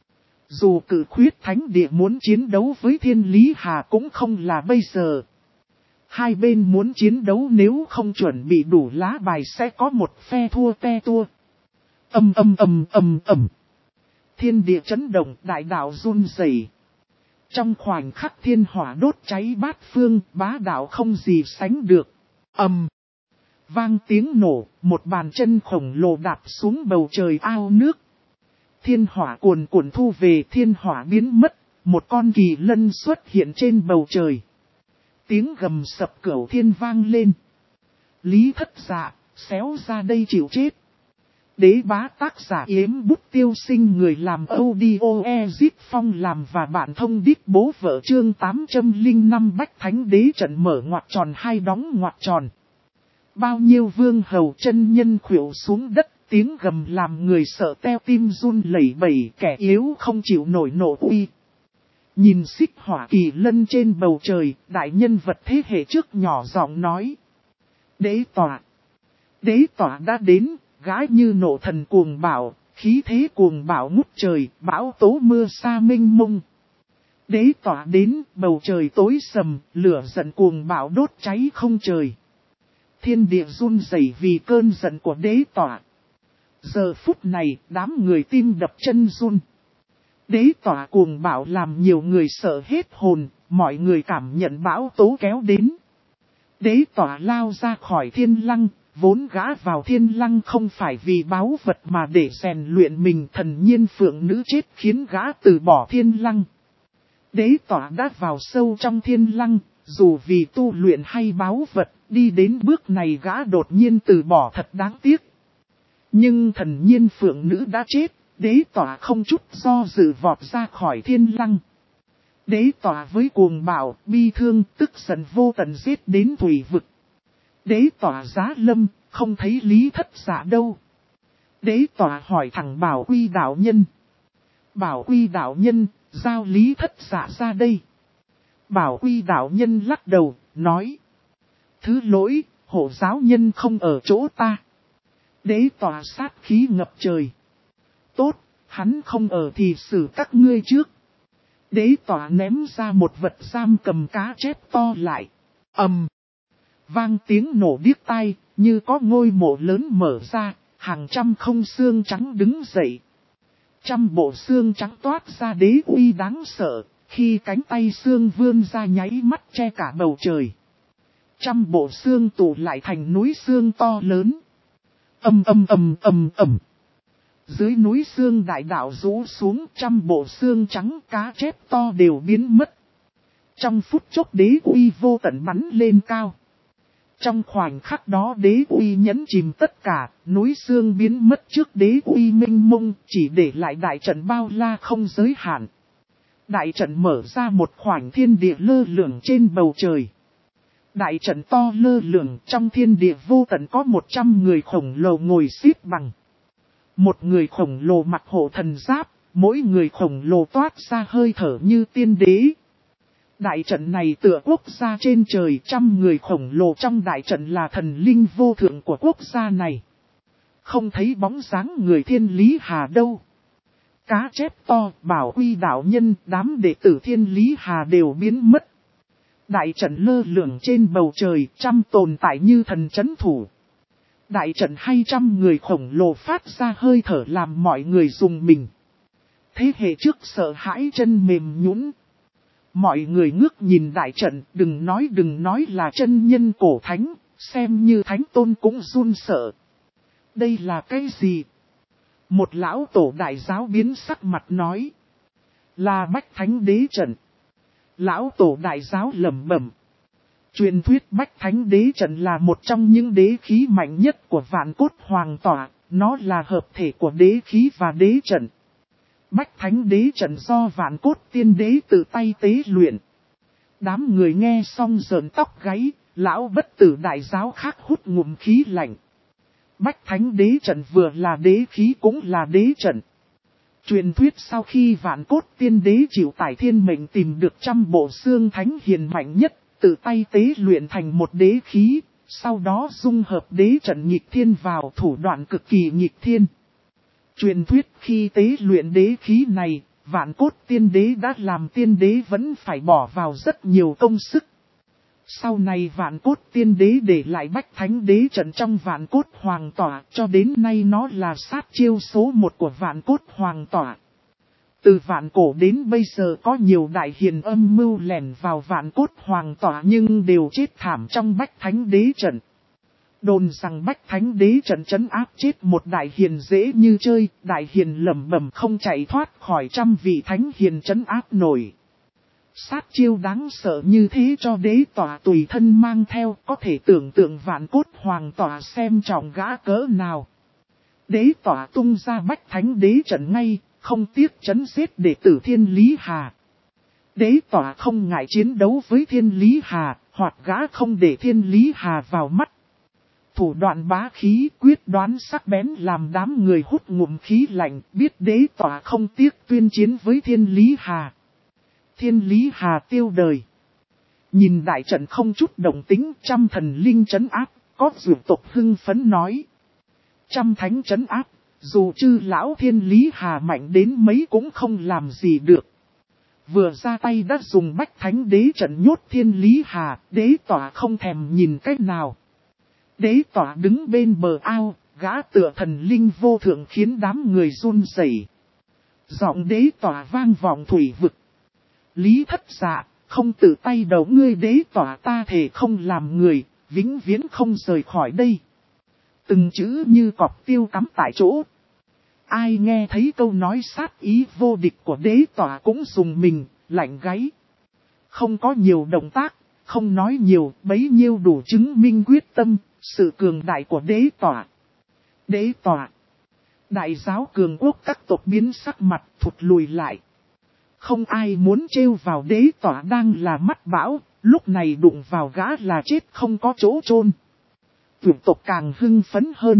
Dù cự khuyết thánh địa muốn chiến đấu với Thiên Lý Hà cũng không là bây giờ. Hai bên muốn chiến đấu nếu không chuẩn bị đủ lá bài sẽ có một phe thua te tua. Thiên địa chấn động, đại đạo run rẩy. Trong khoảnh khắc thiên hỏa đốt cháy bát phương, bá đạo không gì sánh được. Vang tiếng nổ, một bàn chân khổng lồ đạp xuống bầu trời ao nước. Thiên hỏa cuồn cuộn thu về, thiên hỏa biến mất, một con kỳ lân xuất hiện trên bầu trời. Tiếng gầm sập cửu thiên vang lên. Lý Thất Dạ, xéo ra đây chịu chết. Đế bá tác giả Yếm Bút Tiêu Sinh, người làm audio Ezip Phong làm và bạn thông đít bố vợ, chương 805 Bách Thánh Đế trận mở ngoặc tròn hai đóng ngoặc tròn. Bao nhiêu vương hầu chân nhân khuỵu xuống đất, tiếng gầm làm người sợ teo tim run lẩy bẩy, kẻ yếu không chịu nổi nộ uy. Nhìn xích hỏa kỳ lân trên bầu trời, đại nhân vật thế hệ trước nhỏ giọng nói. Đế tỏa đã đến, gái như nộ thần cuồng bạo, khí thế cuồng bạo ngút trời, bão tố mưa sa mênh mông. Đế tỏa đến, bầu trời tối sầm, lửa giận cuồng bạo đốt cháy không trời. Thiên địa run rẩy vì cơn giận của đế tỏa. Giờ phút này, đám người tim đập chân run. Đế tỏa cuồng bạo làm nhiều người sợ hết hồn, mọi người cảm nhận bão tố kéo đến. Đế tỏa lao ra khỏi thiên lăng, vốn gã vào thiên lăng không phải vì báu vật mà để rèn luyện mình, thần nhiên phượng nữ chết khiến gã từ bỏ thiên lăng. Đế tỏa đã vào sâu trong thiên lăng, dù vì tu luyện hay báu vật, đi đến bước này gã đột nhiên từ bỏ thật đáng tiếc. Nhưng thần nhiên phượng nữ đã chết, đế tỏa không chút do dự vọt ra khỏi thiên lăng. Đế tỏa với cuồng bạo, bi thương, tức giận vô tận giết đến thủy vực. Đế tỏa giá lâm, không thấy Lý Thất Dạ đâu. Đế tỏa hỏi thẳng Bảo Quy đạo nhân. Bảo Quy đạo nhân, giao Lý Thất Dạ ra đây. Bảo Quy đạo nhân lắc đầu, nói. Thứ lỗi, hộ giáo nhân không ở chỗ ta. Đế tỏa sát khí ngập trời. Tốt, hắn không ở thì xử các ngươi trước. Đế tỏa ném ra một vật giam cầm cá chép to lại. Vang tiếng nổ điếc tai, như có ngôi mộ lớn mở ra, hàng trăm không xương trắng đứng dậy. Trăm bộ xương trắng toát ra đế uy đáng sợ, khi cánh tay xương vươn ra nháy mắt che cả bầu trời. Trăm bộ xương tụ lại thành núi xương to lớn. Dưới núi xương đại đạo rũ xuống, trăm bộ xương trắng cá chép to đều biến mất. Trong phút chốc đế uy vô tận bắn lên cao. Trong khoảnh khắc đó đế uy nhấn chìm tất cả, núi xương biến mất trước đế uy mênh mông, chỉ để lại đại trận bao la không giới hạn. Đại trận mở ra một khoảnh thiên địa lơ lửng trên bầu trời. Đại trận to lơ lửng, trong thiên địa vô tận có 100 người khổng lồ ngồi xếp bằng. Một người khổng lồ mặc hộ thần giáp, mỗi người khổng lồ toát ra hơi thở như tiên đế. Đại trận này tựa quốc gia trên trời, trăm người khổng lồ trong đại trận là thần linh vô thượng của quốc gia này. Không thấy bóng dáng người Thiên Lý Hà đâu. Cá chép to, Bảo Quy đạo nhân, đám đệ tử Thiên Lý Hà đều biến mất. Đại trận lơ lửng trên bầu trời, trăm tồn tại như thần chấn thủ. Đại trận hay trăm người khổng lồ phát ra hơi thở làm mọi người rùng mình. Thế hệ trước sợ hãi chân mềm nhũn. Mọi người ngước nhìn đại trận, đừng nói là chân nhân cổ thánh, xem như thánh tôn cũng run sợ. Đây là cái gì? Một lão tổ đại giáo biến sắc mặt nói. Là Bách Thánh Đế trận. Lão tổ đại giáo lẩm bẩm. Truyền thuyết Bách Thánh Đế trận là một trong những đế khí mạnh nhất của Vạn Cốt Hoàng Tỏa, nó là hợp thể của đế khí và đế trận. Bách Thánh Đế trận do Vạn Cốt Tiên Đế tự tay tế luyện. Đám người nghe xong rợn tóc gáy, lão bất tử đại giáo khác hút ngụm khí lạnh. Bách Thánh Đế trận vừa là đế khí cũng là đế trận. Truyền thuyết sau khi Vạn Cốt Tiên Đế chịu tải thiên mệnh tìm được trăm bộ xương thánh hiền mạnh nhất, tự tay tế luyện thành một đế khí, sau đó dung hợp đế trận nghịch thiên vào, thủ đoạn cực kỳ nghịch thiên. Truyền thuyết khi tế luyện đế khí này, Vạn Cốt Tiên Đế đã làm tiên đế vẫn phải bỏ vào rất nhiều công sức. Sau này Vạn Cốt Tiên Đế để lại Bách Thánh Đế trận trong Vạn Cốt Hoàng Tỏa, cho đến nay nó là sát chiêu số 1 của Vạn Cốt Hoàng Tỏa. Từ vạn cổ đến bây giờ có nhiều đại hiền âm mưu lẻn vào Vạn Cốt Hoàng Tỏa nhưng đều chết thảm trong Bách Thánh Đế trận. Đồn rằng Bách Thánh Đế trận trấn áp chết một đại hiền dễ như chơi, đại hiền lẩm bẩm không chạy thoát khỏi trăm vị thánh hiền trấn áp nổi. Sát chiêu đáng sợ như thế cho đế tỏa tùy thân mang theo, có thể tưởng tượng vạn cốt hoàng tỏa xem trọng gã cỡ nào. Đế tỏa tung ra Bách Thánh Đế trận ngay, không tiếc trấn giết đệ tử Thiên Lý Hà. Đế tỏa không ngại chiến đấu với Thiên Lý Hà, hoặc gã không để Thiên Lý Hà vào mắt. Thủ đoạn bá khí quyết đoán sắc bén làm đám người hút ngụm khí lạnh, biết đế tỏa không tiếc tuyên chiến với Thiên Lý Hà. Thiên Lý Hà tiêu đời. Nhìn đại trận không chút động tính, trăm thần linh trấn áp, có dược tộc hưng phấn nói. Trăm thánh trấn áp, dù chư lão Thiên Lý Hà mạnh đến mấy cũng không làm gì được. Vừa ra tay đã dùng Bách Thánh Đế trận nhốt Thiên Lý Hà, đế tỏa không thèm nhìn cách nào. Đế tỏa đứng bên bờ ao, gã tựa thần linh vô thượng khiến đám người run rẩy. Giọng đế tỏa vang vọng thủy vực. Lý Thất Dạ, không tự tay đầu ngươi đế tỏa ta thể không làm người, vĩnh viễn không rời khỏi đây. Từng chữ như cọp tiêu cắm tại chỗ. Ai nghe thấy câu nói sát ý vô địch của đế tỏa cũng dùng mình, lạnh gáy. Không có nhiều động tác, không nói nhiều, bấy nhiêu đủ chứng minh quyết tâm, sự cường đại của đế tỏa. Đế tỏa. Đại giáo cường quốc các tộc biến sắc mặt thụt lùi lại. Không ai muốn trêu vào đế tỏa đang là mắt bão, lúc này đụng vào gã là chết không có chỗ chôn. Tuyển tộc càng hưng phấn hơn.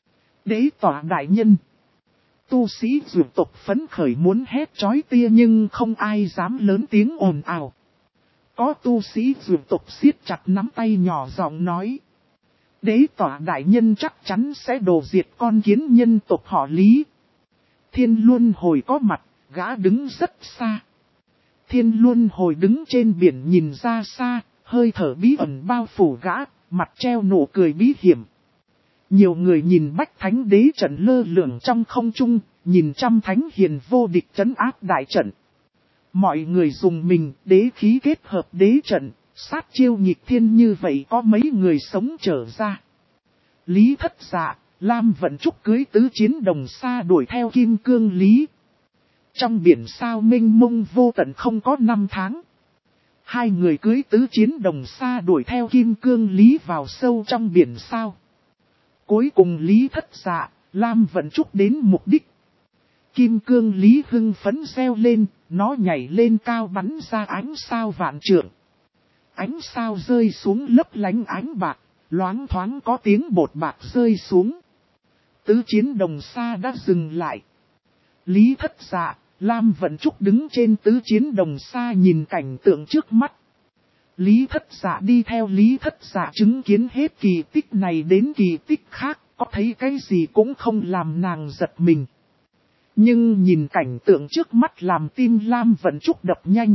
Đế tỏa đại nhân. Tu sĩ tuyển tộc phấn khởi muốn hét chói tia nhưng không ai dám lớn tiếng ồn ào. Có tu sĩ tuyển tộc siết chặt nắm tay nhỏ giọng nói. Đế tỏa đại nhân chắc chắn sẽ đổ diệt con kiến nhân tộc họ Lý. Thiên Luân Hồi có mặt, gã đứng rất xa. Thiên Luân Hồi đứng trên biển nhìn ra xa, hơi thở bí ẩn bao phủ gã, mặt treo nụ cười bí hiểm. Nhiều người nhìn Bách Thánh Đế trận lơ lửng trong không trung, nhìn trăm thánh hiền vô địch trấn áp đại trận. Mọi người dùng mình, đế khí kết hợp đế trận, sát chiêu nghịch thiên như vậy có mấy người sống trở ra. Lý Thất Dạ, Lam Vận Trúc cưới tứ chiến đồng xa đuổi theo Kim Cương Lý. Trong biển sao mênh mông vô tận không có 5 tháng. Hai người cưới tứ chiến đồng xa đuổi theo Kim Cương Lý vào sâu trong biển sao. Cuối cùng Lý Thất Dạ, Lam Vận Trúc đến mục đích. Kim Cương Lý hưng phấn reo lên, nó nhảy lên cao bắn ra ánh sao vạn trượng. Ánh sao rơi xuống lấp lánh ánh bạc, loáng thoáng có tiếng bột bạc rơi xuống. Tứ chiến đồng xa đã dừng lại. Lý Thất Dạ, Lam Vận Trúc đứng trên tứ chiến đồng xa nhìn cảnh tượng trước mắt. Lý Thất Dạ đi theo Lý Thất Dạ chứng kiến hết kỳ tích này đến kỳ tích khác, có thấy cái gì cũng không làm nàng giật mình. Nhưng nhìn cảnh tượng trước mắt làm tim Lam Vận Trúc đập nhanh.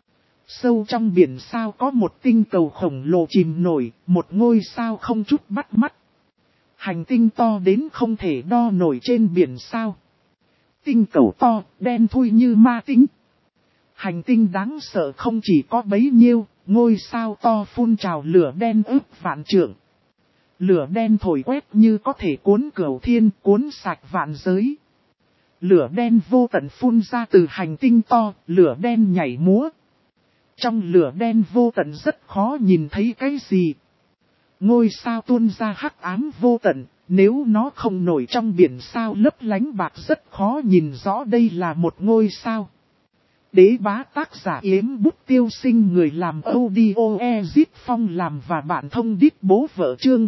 Sâu trong biển sao có một tinh cầu khổng lồ chìm nổi, một ngôi sao không chút bắt mắt. Hành tinh to đến không thể đo nổi trên biển sao. Tinh cầu to, đen thui như ma tinh. Hành tinh đáng sợ không chỉ có bấy nhiêu, ngôi sao to phun trào lửa đen ướp vạn trượng. Lửa đen thổi quét như có thể cuốn cửu thiên, cuốn sạch vạn giới. Lửa đen vô tận phun ra từ hành tinh to, lửa đen nhảy múa. Trong lửa đen vô tận rất khó nhìn thấy cái gì. Ngôi sao tuôn ra hắc ám vô tận, nếu nó không nổi trong biển sao lấp lánh bạc rất khó nhìn rõ đây là một ngôi sao. Đế bá tác giả Yếm Bút Tiêu Sinh người làm audio Ezit Phong làm và bạn thông đít bố vợ chương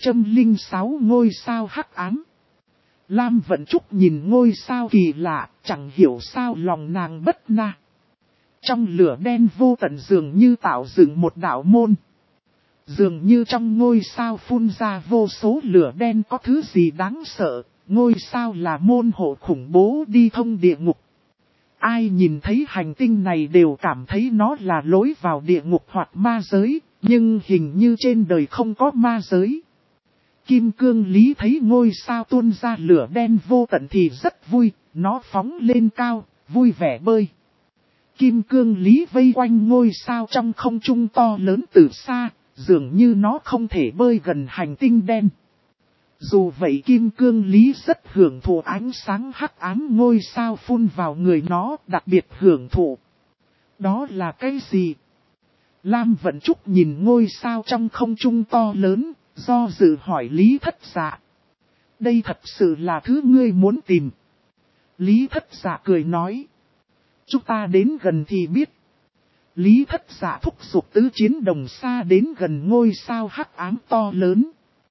806 ngôi sao hắc ám. Lam Vận Trúc nhìn ngôi sao kỳ lạ, chẳng hiểu sao lòng nàng bất na. Trong lửa đen vô tận dường như tạo dựng một đạo môn. Dường như trong ngôi sao phun ra vô số lửa đen có thứ gì đáng sợ, ngôi sao là môn hộ khủng bố đi thông địa ngục. Ai nhìn thấy hành tinh này đều cảm thấy nó là lối vào địa ngục hoặc ma giới, nhưng hình như trên đời không có ma giới. Kim Cương Lý thấy ngôi sao tuôn ra lửa đen vô tận thì rất vui, nó phóng lên cao, vui vẻ bơi. Kim Cương Lý vây quanh ngôi sao trong không trung to lớn từ xa, dường như nó không thể bơi gần hành tinh đen. Dù vậy kim cương lý rất hưởng thụ ánh sáng hắc ám ngôi sao phun vào người nó, đặc biệt hưởng thụ. Đó là cái gì? Lam Vận Trúc nhìn ngôi sao trong không trung to lớn, do dự hỏi Lý Thất Dạ. Đây thật sự là thứ ngươi muốn tìm. Lý Thất Dạ cười nói. Chúng ta đến gần thì biết. Lý Thất Dạ thúc giục tứ chiến đồng xa đến gần ngôi sao hắc ám to lớn.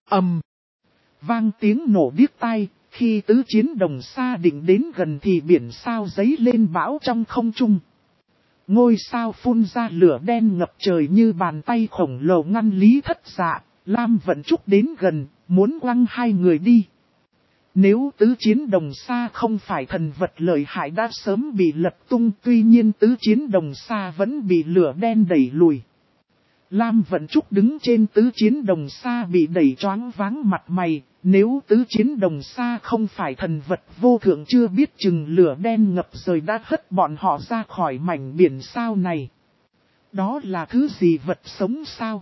Vang tiếng nổ điếc tai, khi tứ chiến đồng xa định đến gần thì biển sao giấy lên bão trong không trung. Ngôi sao phun ra lửa đen ngập trời như bàn tay khổng lồ ngăn Lý Thất Dạ, Lam Vận Trúc đến gần, muốn quăng hai người đi. Nếu tứ chiến đồng xa không phải thần vật lợi hại đã sớm bị lật tung, tuy nhiên tứ chiến đồng xa vẫn bị lửa đen đẩy lùi. Lam Vận Trúc đứng trên tứ chiến đồng xa bị đẩy choáng váng mặt mày, nếu tứ chiến đồng xa không phải thần vật vô thượng chưa biết chừng lửa đen ngập trời đã hất bọn họ ra khỏi mảnh biển sao này. Đó là thứ gì, vật sống sao?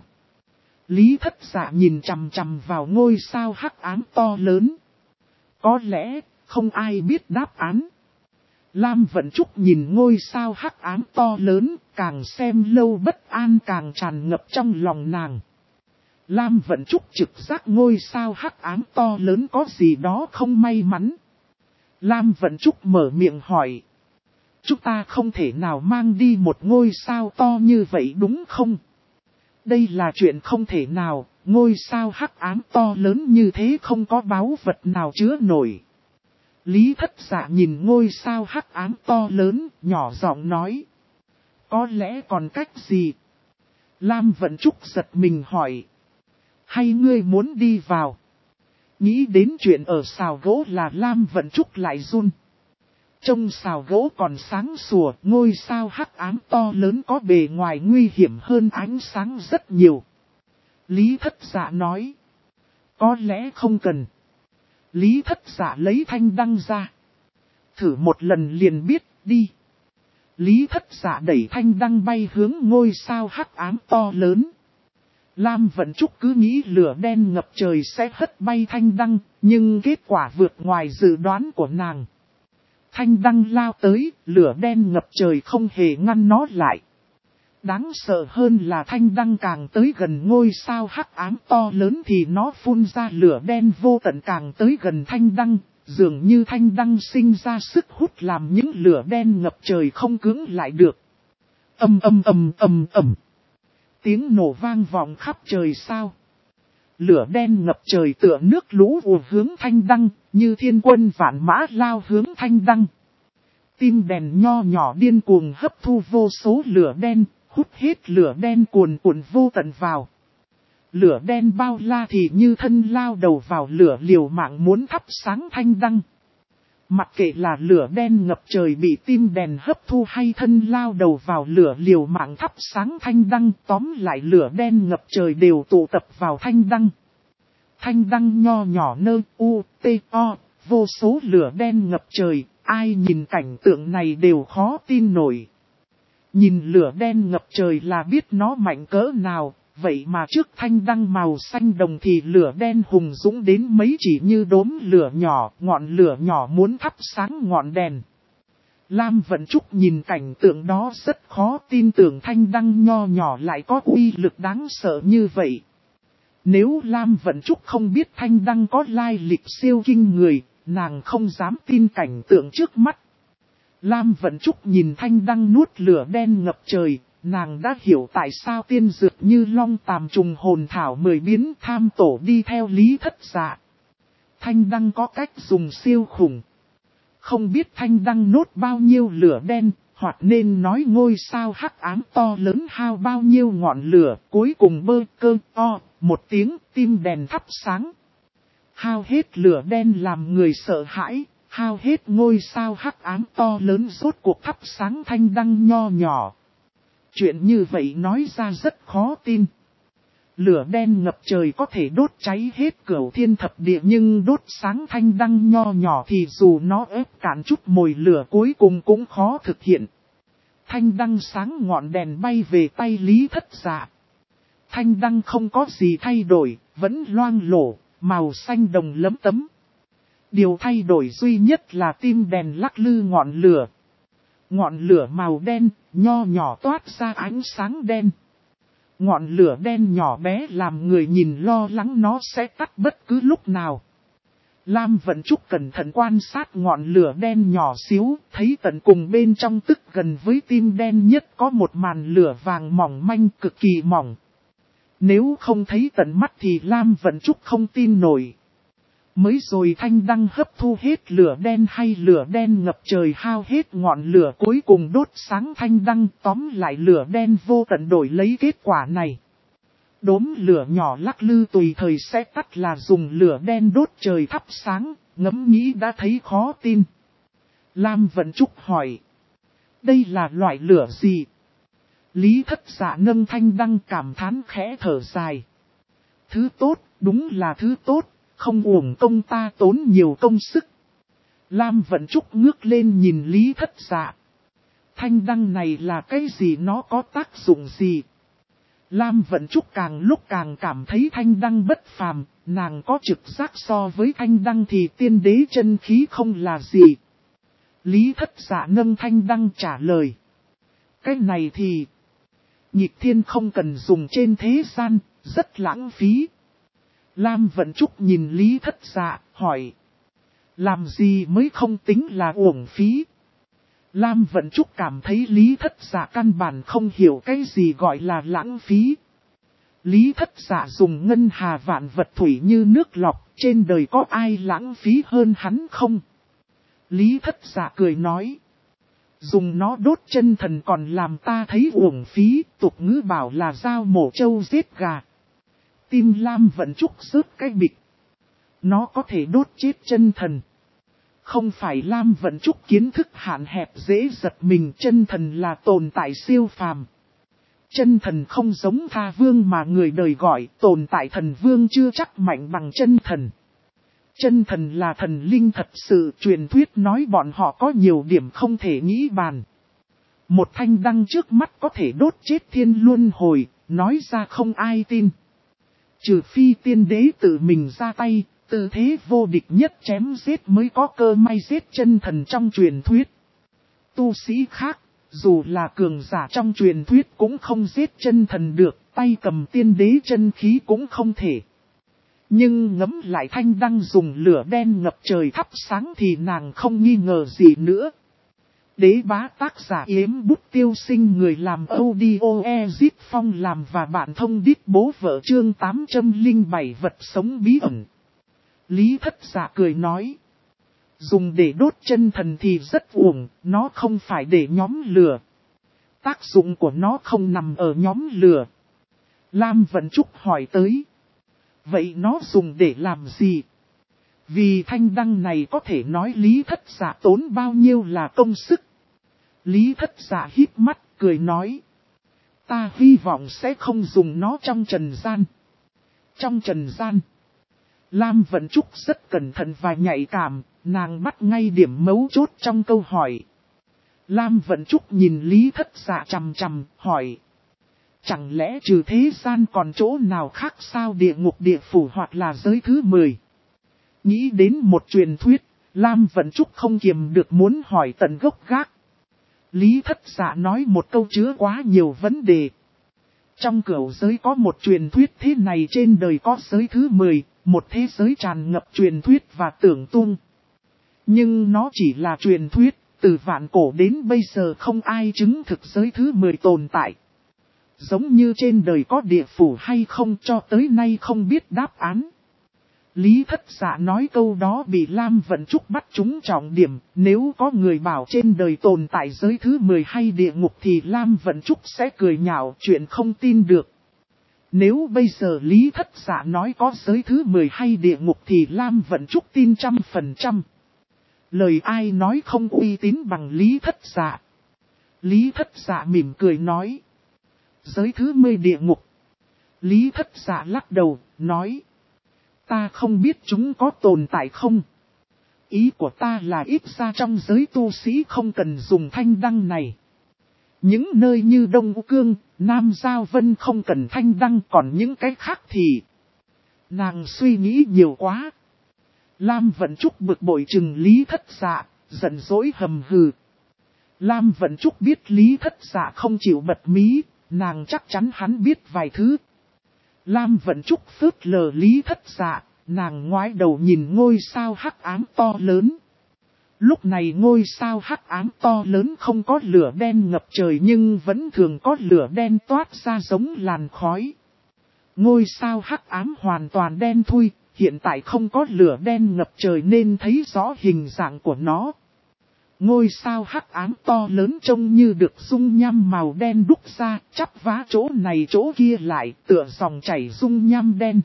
Lý Thất Dạ nhìn chằm chằm vào ngôi sao hắc ám to lớn. Có lẽ, không ai biết đáp án. Lam Vận Trúc nhìn ngôi sao hắc ám to lớn, càng xem lâu bất an càng tràn ngập trong lòng nàng. Lam Vận Trúc trực giác ngôi sao hắc ám to lớn có gì đó không may mắn. Lam Vận Trúc mở miệng hỏi. Chúng ta không thể nào mang đi một ngôi sao to như vậy đúng không? Đây là chuyện không thể nào, ngôi sao hắc ám to lớn như thế không có báu vật nào chứa nổi. Lý Thất Dạ nhìn ngôi sao hắc ám to lớn, nhỏ giọng nói. Có lẽ còn cách gì? Lam Vận Trúc giật mình hỏi. Hay ngươi muốn đi vào? Nghĩ đến chuyện ở xào gỗ là Lam Vận Trúc lại run. Trong xào gỗ còn sáng sủa, ngôi sao hắc ám to lớn có bề ngoài nguy hiểm hơn ánh sáng rất nhiều. Lý Thất Dạ nói. Có lẽ không cần. Lý Thất Dạ lấy thanh đăng ra. Thử một lần liền biết, đi. Lý Thất Dạ đẩy thanh đăng bay hướng ngôi sao hắc ám to lớn. Lam Vận Trúc cứ nghĩ lửa đen ngập trời sẽ hất bay thanh đăng, nhưng kết quả vượt ngoài dự đoán của nàng. Thanh đăng lao tới, lửa đen ngập trời không hề ngăn nó lại. Đáng sợ hơn là thanh đăng càng tới gần ngôi sao hắc ám to lớn thì nó phun ra lửa đen vô tận càng tới gần thanh đăng, dường như thanh đăng sinh ra sức hút làm những lửa đen ngập trời không cưỡng lại được. Ầm. Tiếng nổ vang vọng khắp trời sao. Lửa đen ngập trời tựa nước lũ ùa hướng thanh đăng, như thiên quân vạn mã lao hướng thanh đăng. Tim đèn nho nhỏ điên cuồng hấp thu vô số lửa đen, hút hết lửa đen cuồn cuộn vô tận vào. Lửa đen bao la thì như thân lao đầu vào lửa liều mạng muốn thắp sáng thanh đăng. Mặc kệ là lửa đen ngập trời bị tim đèn hấp thu hay thân lao đầu vào lửa liều mạng thắp sáng thanh đăng, tóm lại lửa đen ngập trời đều tụ tập vào thanh đăng. Thanh đăng nho nhỏ nơ u, t, o, vô số lửa đen ngập trời, ai nhìn cảnh tượng này đều khó tin nổi. Nhìn lửa đen ngập trời là biết nó mạnh cỡ nào, vậy mà trước thanh đăng màu xanh đồng thì lửa đen hùng dũng đến mấy chỉ như đốm lửa nhỏ, ngọn lửa nhỏ muốn thắp sáng ngọn đèn. Lam Vận Trúc nhìn cảnh tượng đó rất khó tin tưởng thanh đăng nho nhỏ lại có uy lực đáng sợ như vậy. Nếu Lam Vận Trúc không biết thanh đăng có lai lịch siêu kinh người, nàng không dám tin cảnh tượng trước mắt. Lam Vận Trúc nhìn thanh đăng nuốt lửa đen ngập trời, nàng đã hiểu tại sao tiên dược như long tàm trùng hồn thảo 10 biến tham tổ đi theo Lý Thất Dạ. Thanh đăng có cách dùng siêu khủng. Không biết thanh đăng nốt bao nhiêu lửa đen, hoặc nên nói ngôi sao hắc ám to lớn hao bao nhiêu ngọn lửa, cuối cùng bơ cơ o, một tiếng tim đèn thắp sáng. Hao hết lửa đen làm người sợ hãi, hao hết ngôi sao hắc ám to lớn rốt cuộc thắp sáng thanh đăng nho nhỏ. Chuyện như vậy nói ra rất khó tin. Lửa đen ngập trời có thể đốt cháy hết cửu thiên thập địa nhưng đốt sáng thanh đăng nho nhỏ thì dù nó ép cạn chút mồi lửa cuối cùng cũng khó thực hiện. Thanh đăng sáng ngọn đèn bay về tay Lý Thất Dạ. Thanh đăng không có gì thay đổi, vẫn loang lổ, màu xanh đồng lấm tấm. Điều thay đổi duy nhất là tim đèn lắc lư ngọn lửa. Ngọn lửa màu đen, nho nhỏ toát ra ánh sáng đen. Ngọn lửa đen nhỏ bé làm người nhìn lo lắng nó sẽ tắt bất cứ lúc nào. Lam Vận Trúc cẩn thận quan sát ngọn lửa đen nhỏ xíu, thấy tận cùng bên trong tức gần với tim đen nhất có một màn lửa vàng mỏng manh cực kỳ mỏng. Nếu không thấy tận mắt thì Lam Vận Trúc không tin nổi. Mới rồi Thanh đăng hấp thu hết lửa đen hay lửa đen ngập trời hao hết ngọn lửa cuối cùng đốt sáng Thanh đăng, tóm lại lửa đen vô tận đổi lấy kết quả này. Đốm lửa nhỏ lắc lư tùy thời sẽ tắt là dùng lửa đen đốt trời thắp sáng, ngẫm nghĩ đã thấy khó tin. Lam Vận Trúc hỏi. Đây là loại lửa gì? Lý Thất Dạ nâng Thanh đăng cảm thán khẽ thở dài. Thứ tốt, đúng là thứ tốt, không uổng công ta tốn nhiều công sức. Lam Vận Trúc ngước lên nhìn Lý Thất Dạ. Thanh đăng này là cái gì, nó có tác dụng gì? Lam Vận Trúc càng lúc càng cảm thấy thanh đăng bất phàm, nàng có trực giác so với thanh đăng thì tiên đế chân khí không là gì. Lý Thất Dạ nâng thanh đăng trả lời. Cái này thì nhịp thiên không cần dùng trên thế gian, rất lãng phí. Lam Vận Trúc nhìn Lý Thất Dạ, hỏi. Làm gì mới không tính là uổng phí? Lam Vận Trúc cảm thấy Lý Thất Dạ căn bản không hiểu cái gì gọi là lãng phí. Lý Thất Dạ dùng ngân hà vạn vật thủy như nước lọc, trên đời có ai lãng phí hơn hắn không? Lý Thất Dạ cười nói. Dùng nó đốt chân thần còn làm ta thấy uổng phí, tục ngữ bảo là dao mổ trâu giết gà. Tim Lam Vận Trúc rớt cái bịch. Nó có thể đốt chết chân thần. Không phải Lam Vận Trúc kiến thức hạn hẹp dễ giật mình, chân thần là tồn tại siêu phàm. Chân thần không giống tha vương mà người đời gọi, tồn tại thần vương chưa chắc mạnh bằng chân thần. Chân thần là thần linh thật sự, truyền thuyết nói bọn họ có nhiều điểm không thể nghĩ bàn. Một thanh đăng trước mắt có thể đốt chết thiên luân hồi, nói ra không ai tin. Trừ phi tiên đế tự mình ra tay, tư thế vô địch nhất chém giết mới có cơ may giết chân thần trong truyền thuyết. Tu sĩ khác, dù là cường giả trong truyền thuyết cũng không giết chân thần được, tay cầm tiên đế chân khí cũng không thể. Nhưng ngẫm lại thanh đăng dùng lửa đen ngập trời thắp sáng thì nàng không nghi ngờ gì nữa. Đế bá tác giả Yếm Bút Tiêu Sinh, người làm audio Ezip Phong làm và bạn thông đít bố vợ chương 807 vật sống bí ẩn. Lý Thất Dạ cười nói. Dùng để đốt chân thần thì rất uổng, nó không phải để nhóm lửa. Tác dụng của nó không nằm ở nhóm lửa. Lam Vận Trúc hỏi tới. Vậy nó dùng để làm gì? Vì thanh đăng này có thể nói Lý Thất Dạ tốn bao nhiêu là công sức. Lý Thất Dạ híp mắt, cười nói. Ta hy vọng sẽ không dùng nó trong trần gian. Trong trần gian. Lam Vận Trúc rất cẩn thận và nhạy cảm, nàng bắt ngay điểm mấu chốt trong câu hỏi. Lam Vận Trúc nhìn Lý Thất Dạ chằm chằm, hỏi. Chẳng lẽ trừ thế gian còn chỗ nào khác sao, địa ngục địa phủ hoặc là giới thứ 10? Nghĩ đến một truyền thuyết, Lam Vận Trúc không kiềm được muốn hỏi tận gốc gác. Lý Thất Dạ nói một câu chứa quá nhiều vấn đề. Trong cửu giới có một truyền thuyết thế này, trên đời có giới thứ 10, một thế giới tràn ngập truyền thuyết và tưởng tung. Nhưng nó chỉ là truyền thuyết, từ vạn cổ đến bây giờ không ai chứng thực giới thứ 10 tồn tại. Giống như trên đời có địa phủ hay không cho tới nay không biết đáp án. Lý Thất Dạ nói câu đó bị Lam Vận Trúc bắt trúng trọng điểm, nếu có người bảo trên đời tồn tại giới thứ 10 hay địa ngục thì Lam Vận Trúc sẽ cười nhạo, chuyện không tin được. Nếu bây giờ Lý Thất Dạ nói có giới thứ 10 hay địa ngục thì Lam Vận Trúc tin 100%. Lời ai nói không uy tín bằng Lý Thất Dạ. Lý Thất Dạ mỉm cười nói. Giới thứ 10 địa ngục. Lý Thất Dạ lắc đầu, nói. Ta không biết chúng có tồn tại không. Ý của ta là ít ra trong giới tu sĩ không cần dùng thanh đăng này. Những nơi như Đông U Cương, Nam Giao Vân không cần thanh đăng, còn những cái khác thì nàng suy nghĩ nhiều quá. Lam Vận Trúc bực bội chừng Lý Thất Dạ, giận dỗi hầm hừ. Lam Vận Trúc biết Lý Thất Dạ không chịu bật mí, nàng chắc chắn hắn biết vài thứ. Lam Vận Trúc phớt lờ Lý Thất Dạ, nàng ngoái đầu nhìn ngôi sao hắc ám to lớn. Lúc này ngôi sao hắc ám to lớn không có lửa đen ngập trời nhưng vẫn thường có lửa đen toát ra giống làn khói. Ngôi sao hắc ám hoàn toàn đen thui, hiện tại không có lửa đen ngập trời nên thấy rõ hình dạng của nó. Ngôi sao hắc ám to lớn trông như được dung nham màu đen đúc ra, chắp vá chỗ này chỗ kia lại, tựa dòng chảy dung nham đen.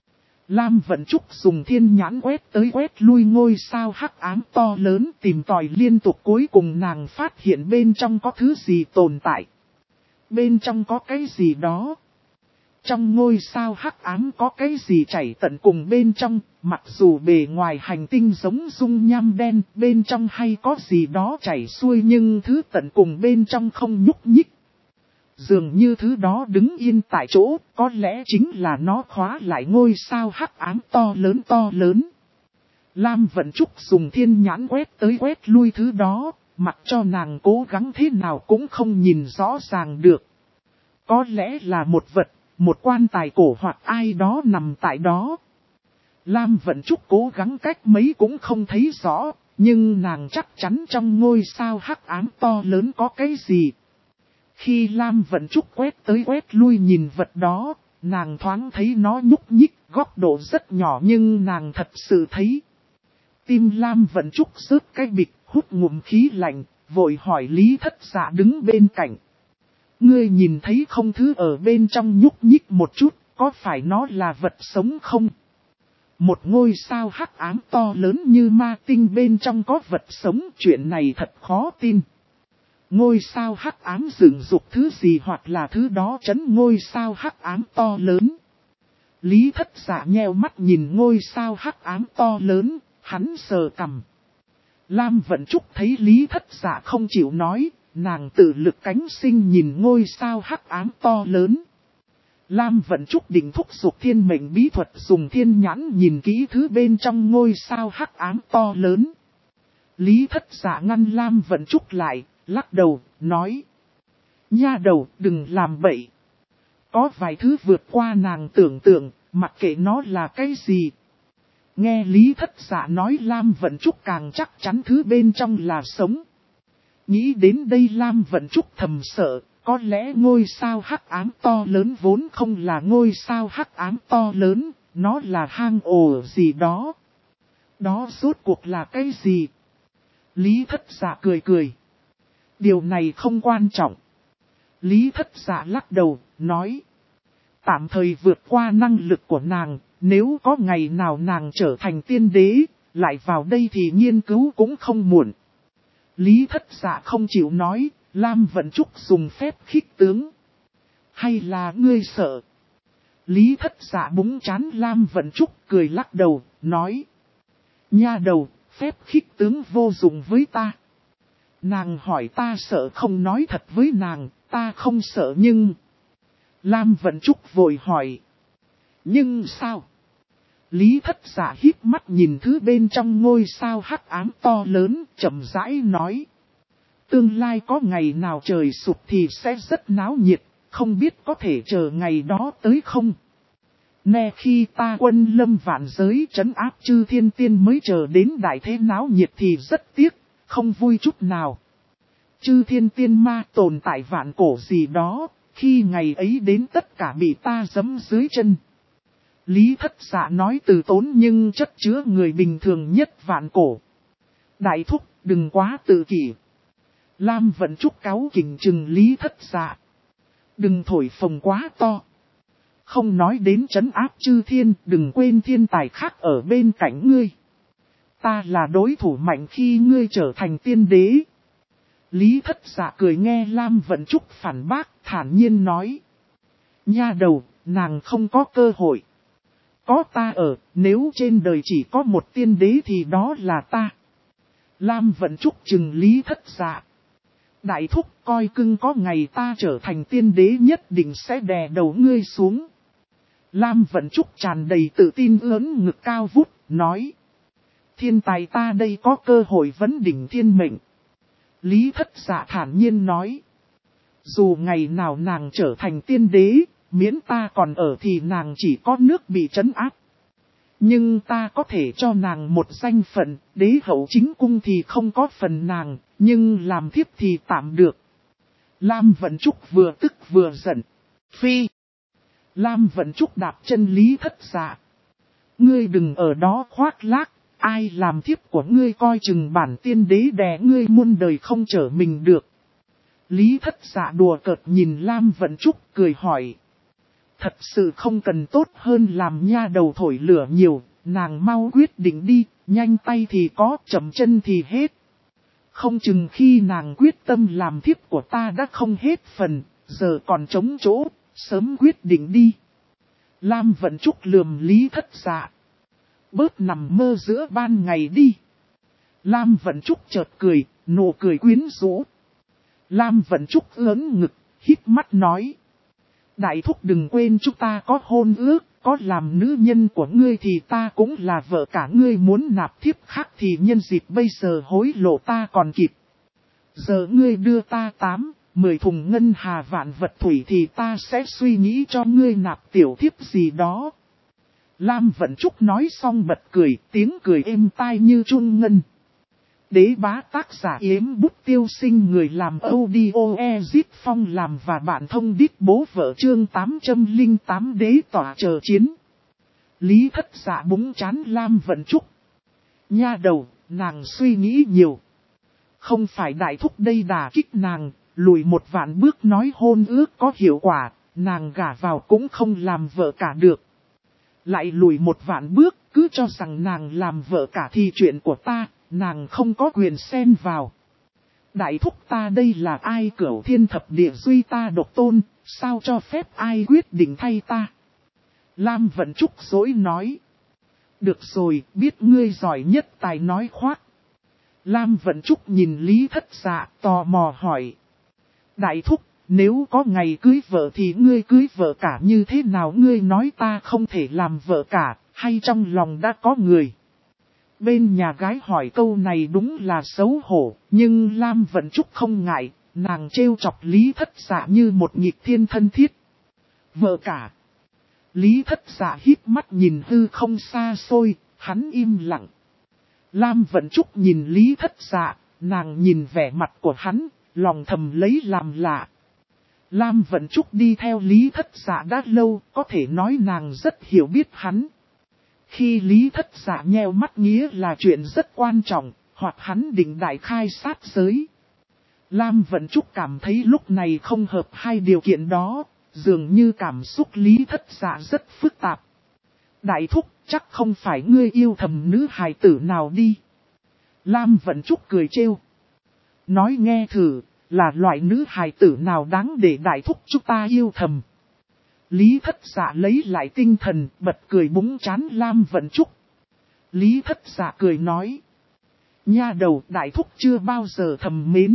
Lam Vận Trúc dùng thiên nhãn quét tới quét lui ngôi sao hắc ám to lớn tìm tòi liên tục, cuối cùng nàng phát hiện bên trong có thứ gì tồn tại. Bên trong có cái gì đó. Trong ngôi sao hắc ám có cái gì chảy tận cùng bên trong, mặc dù bề ngoài hành tinh giống dung nham đen, bên trong hay có gì đó chảy xuôi nhưng thứ tận cùng bên trong không nhúc nhích. Dường như thứ đó đứng yên tại chỗ, có lẽ chính là nó khóa lại ngôi sao hắc ám to lớn. Lam Vận Trúc dùng thiên nhãn quét tới quét lui thứ đó, mặc cho nàng cố gắng thế nào cũng không nhìn rõ ràng được. Có lẽ là một vật, một quan tài cổ hoặc ai đó nằm tại đó. Lam Vận Trúc cố gắng cách mấy cũng không thấy rõ, nhưng nàng chắc chắn trong ngôi sao hắc ám to lớn có cái gì. Khi Lam Vận Trúc quét tới quét lui nhìn vật đó, nàng thoáng thấy nó nhúc nhích, góc độ rất nhỏ nhưng nàng thật sự thấy. Tim Lam Vận Trúc rớt cái bịch, hút ngụm khí lạnh, vội hỏi Lý Thất Dạ đứng bên cạnh. Ngươi nhìn thấy không, thứ ở bên trong nhúc nhích một chút, có phải nó là vật sống không? Một ngôi sao hắc ám to lớn như ma tinh bên trong có vật sống, chuyện này thật khó tin. Ngôi sao hắc ám dựng dục thứ gì hoặc là thứ đó trấn ngôi sao hắc ám to lớn. Lý Thất Dạ nheo mắt nhìn ngôi sao hắc ám to lớn, hắn sờ cằm. Lam Vận Trúc thấy Lý Thất Dạ không chịu nói, nàng tự lực cánh sinh nhìn ngôi sao hắc ám to lớn. Lam Vận Trúc định thúc giục thiên mệnh bí thuật, dùng thiên nhãn nhìn kỹ thứ bên trong ngôi sao hắc ám to lớn. Lý Thất Dạ ngăn Lam Vận Trúc lại, lắc đầu, nói. Nha đầu, đừng làm bậy. Có vài thứ vượt qua nàng tưởng tượng, mặc kệ nó là cái gì. Nghe Lý Thất Dạ nói, Lam Vận Trúc càng chắc chắn thứ bên trong là sống. Nghĩ đến đây Lam Vận Trúc thầm sợ, có lẽ ngôi sao hắc ám to lớn vốn không là ngôi sao hắc ám to lớn, nó là hang ổ gì đó. Đó rốt cuộc là cái gì? Lý Thất Dạ cười cười. Điều này không quan trọng. Lý Thất Dạ lắc đầu, nói. Tạm thời vượt qua năng lực của nàng, nếu có ngày nào nàng trở thành tiên đế, lại vào đây thì nghiên cứu cũng không muộn. Lý Thất Dạ không chịu nói, Lam Vận Trúc dùng phép khích tướng. Hay là ngươi sợ? Lý Thất Dạ búng chán Lam Vận Trúc, cười lắc đầu, nói. Nha đầu, phép khích tướng vô dụng với ta. Nàng hỏi ta sợ không nói thật với nàng, ta không sợ nhưng... Lam Vận Trúc vội hỏi. Nhưng sao? Lý Thất Dạ híp mắt nhìn thứ bên trong ngôi sao hắc ám to lớn, chậm rãi nói. Tương lai có ngày nào trời sụp thì sẽ rất náo nhiệt, không biết có thể chờ ngày đó tới không? Nè, khi ta quân lâm vạn giới trấn áp chư thiên tiên mới chờ đến đại thế náo nhiệt thì rất tiếc, không vui chút nào. Chư thiên tiên ma tồn tại vạn cổ gì đó, khi ngày ấy đến tất cả bị ta giẫm dưới chân. Lý Thất Dạ nói từ tốn nhưng chất chứa người bình thường nhất vạn cổ. Đại thúc, đừng quá tự kỷ. Lam Vận Trúc cáu kỉnh chừng Lý Thất Dạ. Đừng thổi phồng quá to. Không nói đến trấn áp chư thiên, đừng quên thiên tài khác ở bên cạnh ngươi. Ta là đối thủ mạnh khi ngươi trở thành tiên đế. Lý Thất Dạ cười nghe Lam Vận Trúc phản bác, thản nhiên nói. Nha đầu, nàng không có cơ hội. Có ta ở, nếu trên đời chỉ có một tiên đế thì đó là ta. Lam Vận Trúc chừng Lý Thất Dạ. Đại thúc coi cưng có ngày ta trở thành tiên đế nhất định sẽ đè đầu ngươi xuống. Lam Vận Trúc tràn đầy tự tin ưỡn ngực cao vút, nói. Thiên tài ta đây có cơ hội vấn đỉnh thiên mệnh. Lý Thất Dạ thản nhiên nói. Dù ngày nào nàng trở thành tiên đế, miễn ta còn ở thì nàng chỉ có nước bị trấn áp. Nhưng ta có thể cho nàng một danh phận, đế hậu chính cung thì không có phần nàng, nhưng làm thiếp thì tạm được. Lam Vận Trúc vừa tức vừa giận. Phi! Lam Vận Trúc đạp chân Lý Thất Dạ. Ngươi đừng ở đó khoác lác, ai làm thiếp của ngươi coi chừng bản tiên đế đè ngươi muôn đời không trở mình được. Lý Thất Dạ đùa cợt nhìn Lam Vận Trúc cười hỏi. Thật sự không cần tốt hơn làm nha đầu thổi lửa nhiều, nàng mau quyết định đi, nhanh tay thì có, chậm chân thì hết. Không chừng khi nàng quyết tâm làm thiếp của ta đã không hết phần, giờ còn trống chỗ, sớm quyết định đi. Lam Vận Trúc lườm Lý Thất Dạ. Bớt nằm mơ giữa ban ngày đi. Lam Vận Trúc chợt cười, nụ cười quyến rũ. Lam Vận Trúc ớn ngực, hít mắt nói. Đại thúc đừng quên chúng ta có hôn ước, có làm nữ nhân của ngươi thì ta cũng là vợ cả ngươi, muốn nạp thiếp khác thì nhân dịp bây giờ hối lộ ta còn kịp. Giờ ngươi đưa ta 10 thùng ngân hà vạn vật thủy thì ta sẽ suy nghĩ cho ngươi nạp tiểu thiếp gì đó. Lam Vận Trúc nói xong bật cười, tiếng cười êm tai như chuông ngân. Đế bá tác giả Yếm Bút Tiêu Sinh, người làm audio Ezit Phong làm và bạn thông đít bố vợ chương 808 đế tỏa chờ chiến. Lý Thất Dạ búng chán Lam Vận Trúc. Nha đầu, nàng suy nghĩ nhiều. Không phải đại thúc đây đả kích nàng, lùi một vạn bước nói hôn ước có hiệu quả, nàng gả vào cũng không làm vợ cả được. Lại lùi một vạn bước, cứ cho rằng nàng làm vợ cả thì chuyện của ta, nàng không có quyền xen vào. Đại thúc ta đây là ai, cửu thiên thập địa duy ta độc tôn, sao cho phép ai quyết định thay ta? Lam Vận Trúc dối nói. Được rồi, biết ngươi giỏi nhất tài nói khoác. Lam Vận Trúc nhìn Lý Thất Dạ tò mò hỏi. Đại thúc, nếu có ngày cưới vợ thì ngươi cưới vợ cả như thế nào? Ngươi nói ta không thể làm vợ cả, hay trong lòng đã có người? Bên nhà gái hỏi câu này đúng là xấu hổ, nhưng Lam Vận Trúc không ngại, nàng trêu chọc Lý Thất Dạ như một nhịp thiên thân thiết. Vợ cả. Lý Thất Dạ híp mắt nhìn hư không xa xôi, hắn im lặng. Lam Vận Trúc nhìn Lý Thất Dạ, nàng nhìn vẻ mặt của hắn, lòng thầm lấy làm lạ. Lam Vận Trúc đi theo Lý Thất Dạ đã lâu, có thể nói nàng rất hiểu biết hắn. Khi Lý Thất Dạ nheo mắt nghĩa là chuyện rất quan trọng, hoặc hắn định đại khai sát giới. Lam Vận Trúc cảm thấy lúc này không hợp hai điều kiện đó, dường như cảm xúc Lý Thất Dạ rất phức tạp. Đại thúc, chắc không phải ngươi yêu thầm nữ hài tử nào đi. Lam Vận Trúc cười trêu. Nói nghe thử, là loại nữ hài tử nào đáng để đại thúc chúng ta yêu thầm. Lý Thất Dạ lấy lại tinh thần, bật cười búng chán Lam Vận Trúc. Lý Thất Dạ cười nói. Nha đầu, đại thúc chưa bao giờ thầm mến.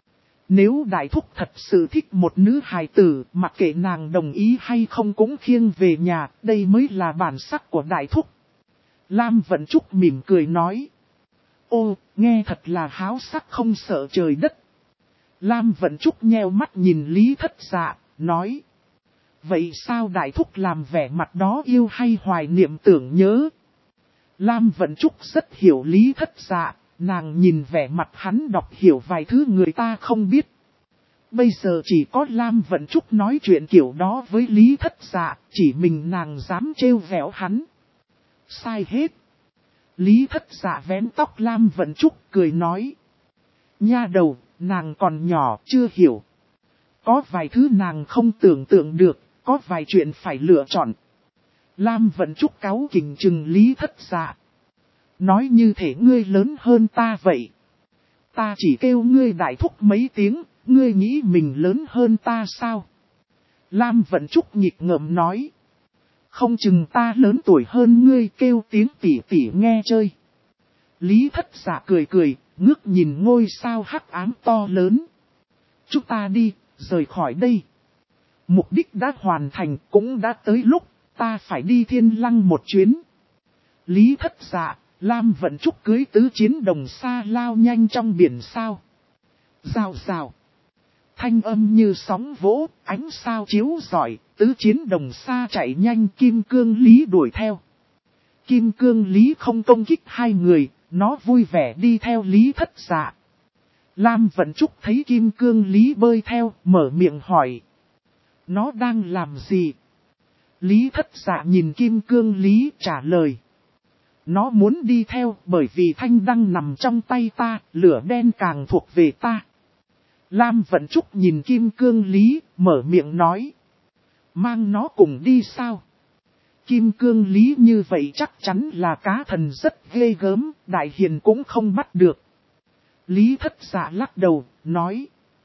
Nếu đại thúc thật sự thích một nữ hài tử, mặc kệ nàng đồng ý hay không cũng khiêng về nhà, đây mới là bản sắc của đại thúc. Lam Vận Trúc mỉm cười nói. Ô, nghe thật là háo sắc không sợ trời đất. Lam Vận Trúc nheo mắt nhìn Lý Thất Dạ, nói. Vậy sao đại thúc làm vẻ mặt đó yêu hay hoài niệm tưởng nhớ? Lam Vận Trúc rất hiểu Lý Thất Dạ, nàng nhìn vẻ mặt hắn đọc hiểu vài thứ người ta không biết. Bây giờ chỉ có Lam Vận Trúc nói chuyện kiểu đó với Lý Thất Dạ, chỉ mình nàng dám trêu vẻo hắn. Sai hết. Lý Thất Dạ vén tóc Lam Vận Trúc cười nói. Nha đầu, nàng còn nhỏ chưa hiểu. Có vài thứ nàng không tưởng tượng được, có vài chuyện phải lựa chọn. Lam Vận Trúc cáu kỉnh chừng Lý Thất Dạ. Nói như thể ngươi lớn hơn ta vậy. Ta chỉ kêu ngươi đại thúc mấy tiếng, ngươi nghĩ mình lớn hơn ta sao? Lam Vận Trúc nhịp ngợm nói. Không chừng ta lớn tuổi hơn ngươi, kêu tiếng tỉ tỉ nghe chơi. Lý Thất Dạ cười cười, ngước nhìn ngôi sao hắc ám to lớn. chúng ta đi, rời khỏi đây. Mục đích đã hoàn thành, cũng đã tới lúc, ta phải đi Thiên Lăng một chuyến. Lý Thất Dạ, Lam Vận Trúc cưới tứ chiến đồng xa lao nhanh trong biển sao. Rào rào. Thanh âm như sóng vỗ, ánh sao chiếu rọi, tứ chiến đồng xa chạy nhanh, Kim Cương Lý đuổi theo. Kim Cương Lý không công kích hai người, nó vui vẻ đi theo Lý Thất Dạ. Lam Vận Trúc thấy Kim Cương Lý bơi theo, mở miệng hỏi. Nó đang làm gì? Lý Thất Dạ nhìn Kim Cương Lý trả lời. Nó muốn đi theo bởi vì thanh đăng nằm trong tay ta, lửa đen càng thuộc về ta. Lam Vận Trúc nhìn Kim Cương Lý, mở miệng nói. Mang nó cùng đi sao? Kim Cương Lý như vậy chắc chắn là cá thần rất ghê gớm, đại hiền cũng không bắt được. Lý Thất Dạ lắc đầu, nói.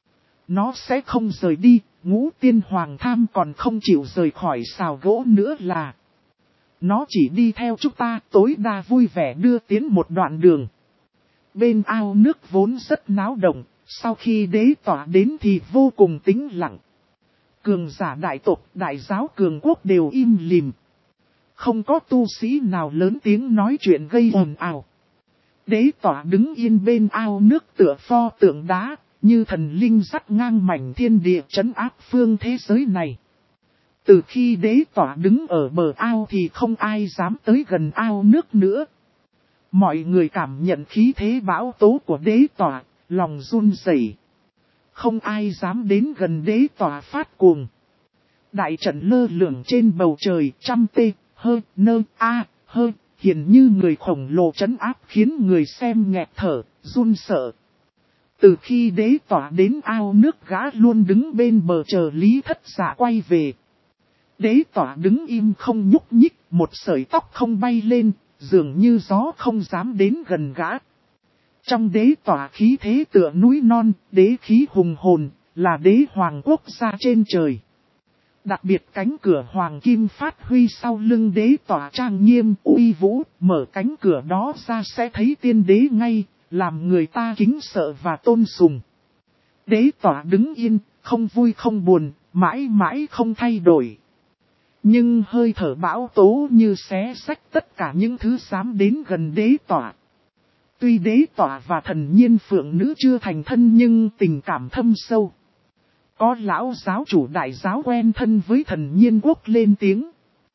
Nó sẽ không rời đi, Ngũ Tiên Hoàng Tham còn không chịu rời khỏi xào gỗ nữa là. Nó chỉ đi theo chúng ta, tối đa vui vẻ đưa tiến một đoạn đường. Bên ao nước vốn rất náo động, sau khi đế tỏa đến thì vô cùng tĩnh lặng. Cường giả đại tộc, đại giáo cường quốc đều im lìm. Không có tu sĩ nào lớn tiếng nói chuyện gây ồn ào. Đế tỏa đứng yên bên ao nước tựa pho tượng đá, như thần linh dắt ngang mảnh thiên địa trấn áp phương thế giới này. Từ khi đế tỏa đứng ở bờ ao thì không ai dám tới gần ao nước nữa. Mọi người cảm nhận khí thế bão tố của đế tỏa, lòng run rẩy. Không ai dám đến gần đế tỏa phát cuồng. Đại trận lơ lửng trên bầu trời trăm tê, hơ, nơ, a, hơ, hiển như người khổng lồ trấn áp khiến người xem nghẹt thở, run sợ. Từ khi đế tỏa đến ao nước gã luôn đứng bên bờ chờ Lý Thất Dạ quay về. Đế tỏa đứng im không nhúc nhích, một sợi tóc không bay lên, dường như gió không dám đến gần gã. Trong đế tỏa khí thế tựa núi non, đế khí hùng hồn, là đế hoàng quốc gia trên trời. Đặc biệt cánh cửa hoàng kim phát huy sau lưng đế tỏa trang nghiêm uy vũ, mở cánh cửa đó ra sẽ thấy tiên đế ngay, làm người ta kính sợ và tôn sùng. Đế tỏa đứng yên, không vui không buồn, mãi mãi không thay đổi. Nhưng hơi thở bão tố như xé xách tất cả những thứ dám đến gần đế tỏa. Tuy đế tỏa và thần nhiên phượng nữ chưa thành thân nhưng tình cảm thâm sâu. Có lão giáo chủ đại giáo quen thân với thần nhiên quốc lên tiếng.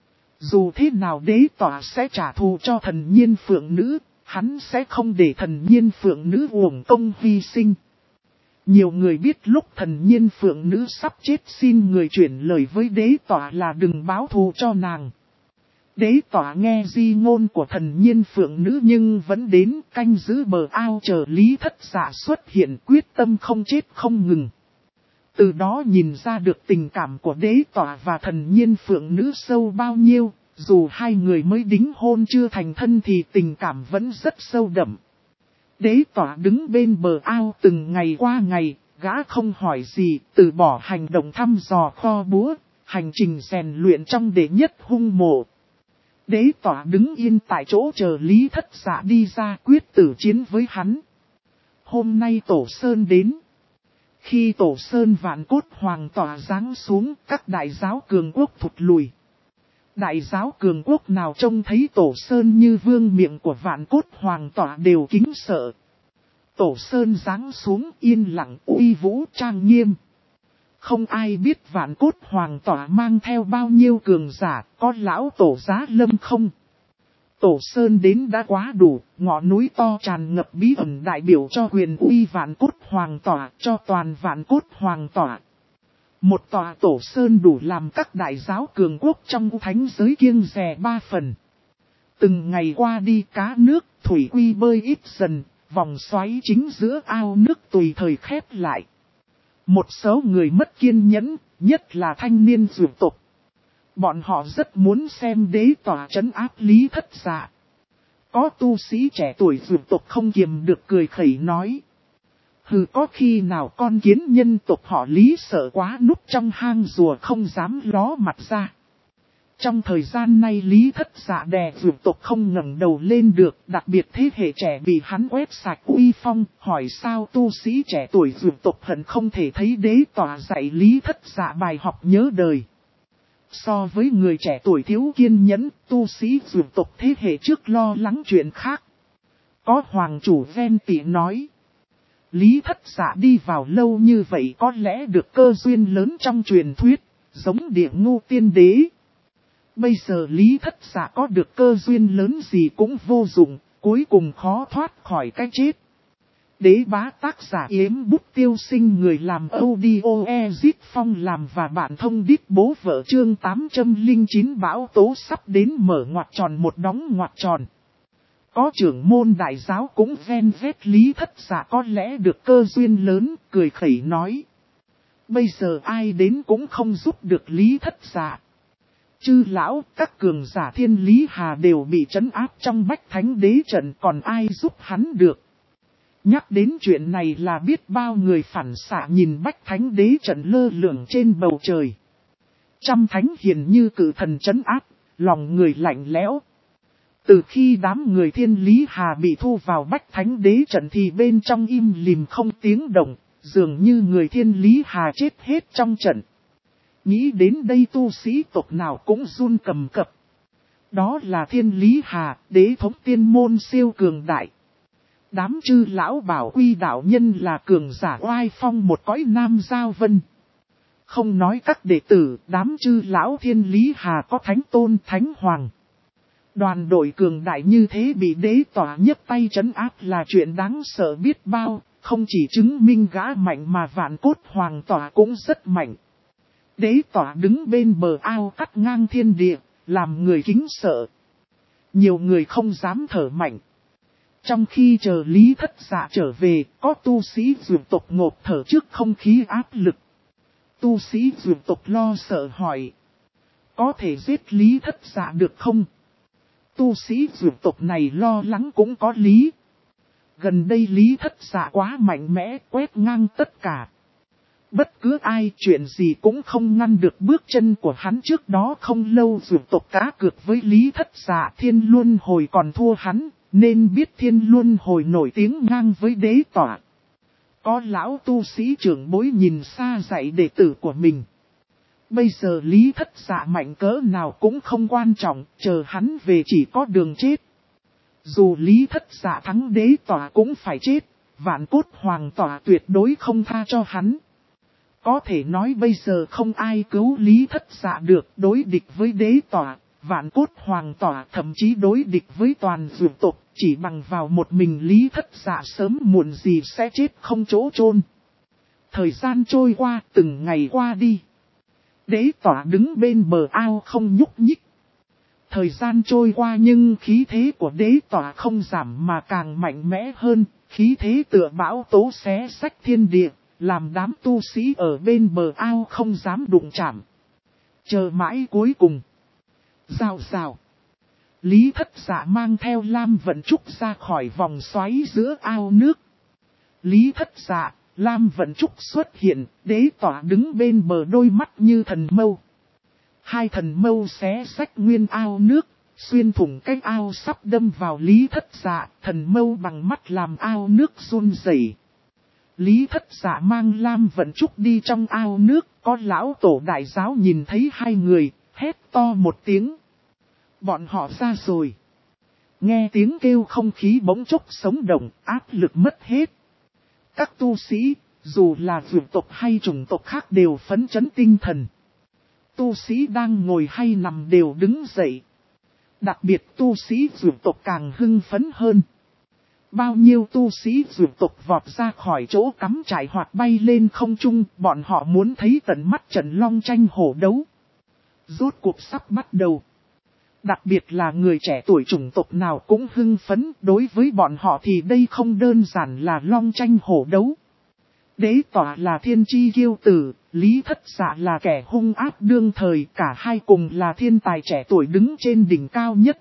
Dù thế nào đế tỏa sẽ trả thù cho thần nhiên phượng nữ, hắn sẽ không để thần nhiên phượng nữ uổng công hy sinh. Nhiều người biết lúc thần nhiên phượng nữ sắp chết xin người chuyển lời với đế tỏa là đừng báo thù cho nàng. Đế tỏa nghe di ngôn của thần nhiên phượng nữ nhưng vẫn đến canh giữ bờ ao chờ Lý Thất Dạ xuất hiện quyết tâm không chết không ngừng. Từ đó nhìn ra được tình cảm của đế tỏa và thần nhiên phượng nữ sâu bao nhiêu, dù hai người mới đính hôn chưa thành thân thì tình cảm vẫn rất sâu đậm. Đế tỏa đứng bên bờ ao từng ngày qua ngày, gã không hỏi gì, từ bỏ hành động thăm dò kho búa, hành trình rèn luyện trong đệ nhất hung mộ. Đế tỏa đứng yên tại chỗ chờ Lý Thất Dạ đi ra quyết tử chiến với hắn. Hôm nay Tổ Sơn đến. Khi Tổ Sơn Vạn Cốt Hoàng tỏa giáng xuống, các đại giáo cường quốc thụt lùi. Đại giáo cường quốc nào trông thấy Tổ Sơn như vương miệng của Vạn Cốt Hoàng tỏa đều kính sợ. Tổ Sơn giáng xuống yên lặng uy vũ trang nghiêm. Không ai biết Vạn Cốt Hoàng tỏa mang theo bao nhiêu cường giả, có lão tổ giá lâm không? Tổ Sơn đến đã quá đủ, ngọn núi to tràn ngập bí ẩn đại biểu cho quyền uy Vạn Cốt Hoàng tỏa, cho toàn Vạn Cốt Hoàng tỏa. Một tòa Tổ Sơn đủ làm các đại giáo cường quốc trong thánh giới kiêng dè 3 phần. Từng ngày qua đi cá nước, thủy quy bơi ít dần, vòng xoáy chính giữa ao nước tùy thời khép lại. Một số người mất kiên nhẫn, nhất là thanh niên dược tộc. Bọn họ rất muốn xem đế tỏa trấn áp Lý Thất Dạ. Có tu sĩ trẻ tuổi dược tộc không kiềm được cười khẩy nói. Hừ, có khi nào con kiến nhân tộc họ Lý sợ quá núp trong hang rùa không dám ló mặt ra. Trong thời gian này Lý Thất Dạ đè vượt tộc không ngẩng đầu lên được, đặc biệt thế hệ trẻ bị hắn quét sạch uy phong, hỏi sao tu sĩ trẻ tuổi vượt tộc hận không thể thấy đế tỏa dạy Lý Thất Dạ bài học nhớ đời. So với người trẻ tuổi thiếu kiên nhẫn, tu sĩ vượt tộc thế hệ trước lo lắng chuyện khác. Có hoàng chủ ven tỉ nói. Lý Thất Dạ đi vào lâu như vậy có lẽ được cơ duyên lớn trong truyền thuyết, giống Địa Ngưu Tiên Đế. Bây giờ Lý Thất Dạ có được cơ duyên lớn gì cũng vô dụng, cuối cùng khó thoát khỏi cái chết. Đế bá tác giả Yếm Bút Tiêu Sinh, người làm audio Ezit Phong làm và bạn thông điệp bố vợ chương 809 bão tố sắp đến mở ngoặc tròn một đóng ngoặc tròn. Có trưởng môn đại giáo cũng ven vét Lý Thất Dạ có lẽ được cơ duyên lớn, cười khẩy nói. Bây giờ ai đến cũng không giúp được Lý Thất Dạ. Chư lão, các cường giả Thiên Lý Hà đều bị trấn áp trong Bách Thánh Đế trận, còn ai giúp hắn được. Nhắc đến chuyện này là biết bao người phản xạ nhìn Bách Thánh Đế trận lơ lửng trên bầu trời. Trăm thánh hiền như cự thần trấn áp, lòng người lạnh lẽo. Từ khi đám người Thiên Lý Hà bị thu vào Bách Thánh Đế trận thì bên trong im lìm không tiếng động, dường như người Thiên Lý Hà chết hết trong trận. Nghĩ đến đây tu sĩ tộc nào cũng run cầm cập. Đó là Thiên Lý Hà, đế thống tiên môn siêu cường đại. Đám chư lão bảo quy đạo nhân là cường giả oai phong một cõi nam giao vân. Không nói các đệ tử, đám chư lão Thiên Lý Hà có thánh tôn thánh hoàng. Đoàn đội cường đại như thế bị đế tỏa nhấc tay trấn áp là chuyện đáng sợ biết bao, không chỉ chứng minh gã mạnh mà vạn cốt hoàng tỏa cũng rất mạnh. Đế tỏa đứng bên bờ ao cắt ngang thiên địa, làm người kính sợ. Nhiều người không dám thở mạnh. Trong khi chờ Lý Thất Dạ trở về, có tu sĩ dược tộc ngộp thở trước không khí áp lực. Tu sĩ dược tộc lo sợ hỏi. Có thể giết Lý Thất Dạ được không? Tu sĩ dược tộc này lo lắng cũng có lý. Gần đây Lý Thất Dạ quá mạnh mẽ, quét ngang tất cả. Bất cứ ai chuyện gì cũng không ngăn được bước chân của hắn. Trước đó không lâu dược tộc cá cược với Lý Thất Dạ, Thiên Luân Hồi còn thua hắn, nên biết Thiên Luân Hồi nổi tiếng ngang với đế tỏa. Có lão tu sĩ trưởng bối nhìn xa dạy đệ tử của mình. Bây giờ Lý Thất Dạ mạnh cỡ nào cũng không quan trọng, chờ hắn về chỉ có đường chết. Dù Lý Thất Dạ thắng đế tỏa cũng phải chết, vạn cốt hoàng tỏa tuyệt đối không tha cho hắn. Có thể nói bây giờ không ai cứu Lý Thất Dạ được, đối địch với đế tỏa, vạn cốt hoàng tỏa, thậm chí đối địch với toàn dược tộc, chỉ bằng vào một mình Lý Thất Dạ sớm muộn gì sẽ chết không chỗ chôn. Thời gian trôi qua, từng ngày qua đi. Đế tỏa đứng bên bờ ao không nhúc nhích. Thời gian trôi qua nhưng khí thế của đế tỏa không giảm mà càng mạnh mẽ hơn, khí thế tựa bão tố xé xách thiên địa, làm đám tu sĩ ở bên bờ ao không dám đụng chạm. Chờ mãi cuối cùng. Rào rào. Lý Thất Dạ mang theo Lam Vận Trúc ra khỏi vòng xoáy giữa ao nước. Lý Thất Dạ, Lam Vận Trúc xuất hiện, đế tỏa đứng bên bờ đôi mắt như thần mâu. Hai thần mâu xé xách nguyên ao nước, xuyên thủng cái ao sắp đâm vào Lý Thất Dạ, thần mâu bằng mắt làm ao nước run rẩy. Lý Thất Dạ mang Lam Vận Trúc đi trong ao nước, có lão tổ đại giáo nhìn thấy hai người, hét to một tiếng. Bọn họ ra rồi. Nghe tiếng kêu không khí bỗng chốc sống động, áp lực mất hết. Các tu sĩ, dù là vượt tộc hay chủng tộc khác đều phấn chấn tinh thần. Tu sĩ đang ngồi hay nằm đều đứng dậy. Đặc biệt tu sĩ vượt tộc càng hưng phấn hơn. Bao nhiêu tu sĩ vượt tộc vọt ra khỏi chỗ cắm trại hoặc bay lên không trung, bọn họ muốn thấy tận mắt trận long tranh hổ đấu. Rốt cuộc sắp bắt đầu. Đặc biệt là người trẻ tuổi chủng tộc nào cũng hưng phấn, đối với bọn họ thì đây không đơn giản là long tranh hổ đấu. Đế tỏa là thiên chi kiêu tử, Lý Thất Dạ là kẻ hung ác đương thời, cả hai cùng là thiên tài trẻ tuổi đứng trên đỉnh cao nhất.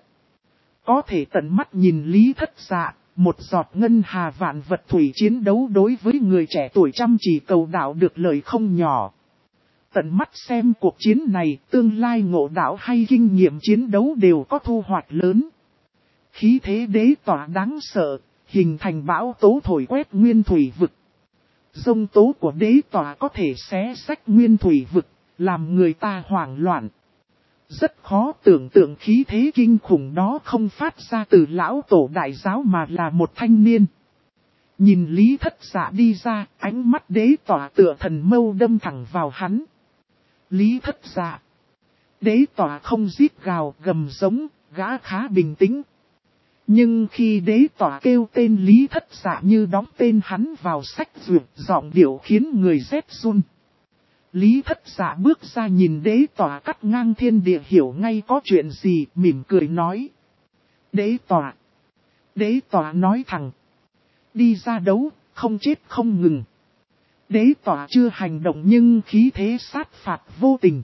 Có thể tận mắt nhìn Lý Thất Dạ, một giọt ngân hà vạn vật thủy chiến đấu đối với người trẻ tuổi chăm chỉ cầu đạo được lợi không nhỏ. Tận mắt xem cuộc chiến này, tương lai ngộ đạo hay kinh nghiệm chiến đấu đều có thu hoạch lớn. Khí thế đế tỏa đáng sợ, hình thành bão tố thổi quét nguyên thủy vực. Dông tố của đế tỏa có thể xé xách nguyên thủy vực, làm người ta hoảng loạn. Rất khó tưởng tượng khí thế kinh khủng đó không phát ra từ lão tổ đại giáo mà là một thanh niên. Nhìn Lý Thất Dạ đi ra, ánh mắt đế tỏa tựa thần mâu đâm thẳng vào hắn. Lý Thất Dạ. Đế tỏa không rít gào gầm giống, gã khá bình tĩnh. Nhưng khi đế tỏa kêu tên Lý Thất Dạ như đóng tên hắn vào sách duyệt, giọng điệu khiến người rét run. Lý Thất Dạ bước ra nhìn đế tỏa cắt ngang thiên địa hiểu ngay có chuyện gì, mỉm cười nói. Đế tỏa nói thẳng. Đi ra đấu, không chết không ngừng. Đế tỏa chưa hành động nhưng khí thế sát phạt vô tình.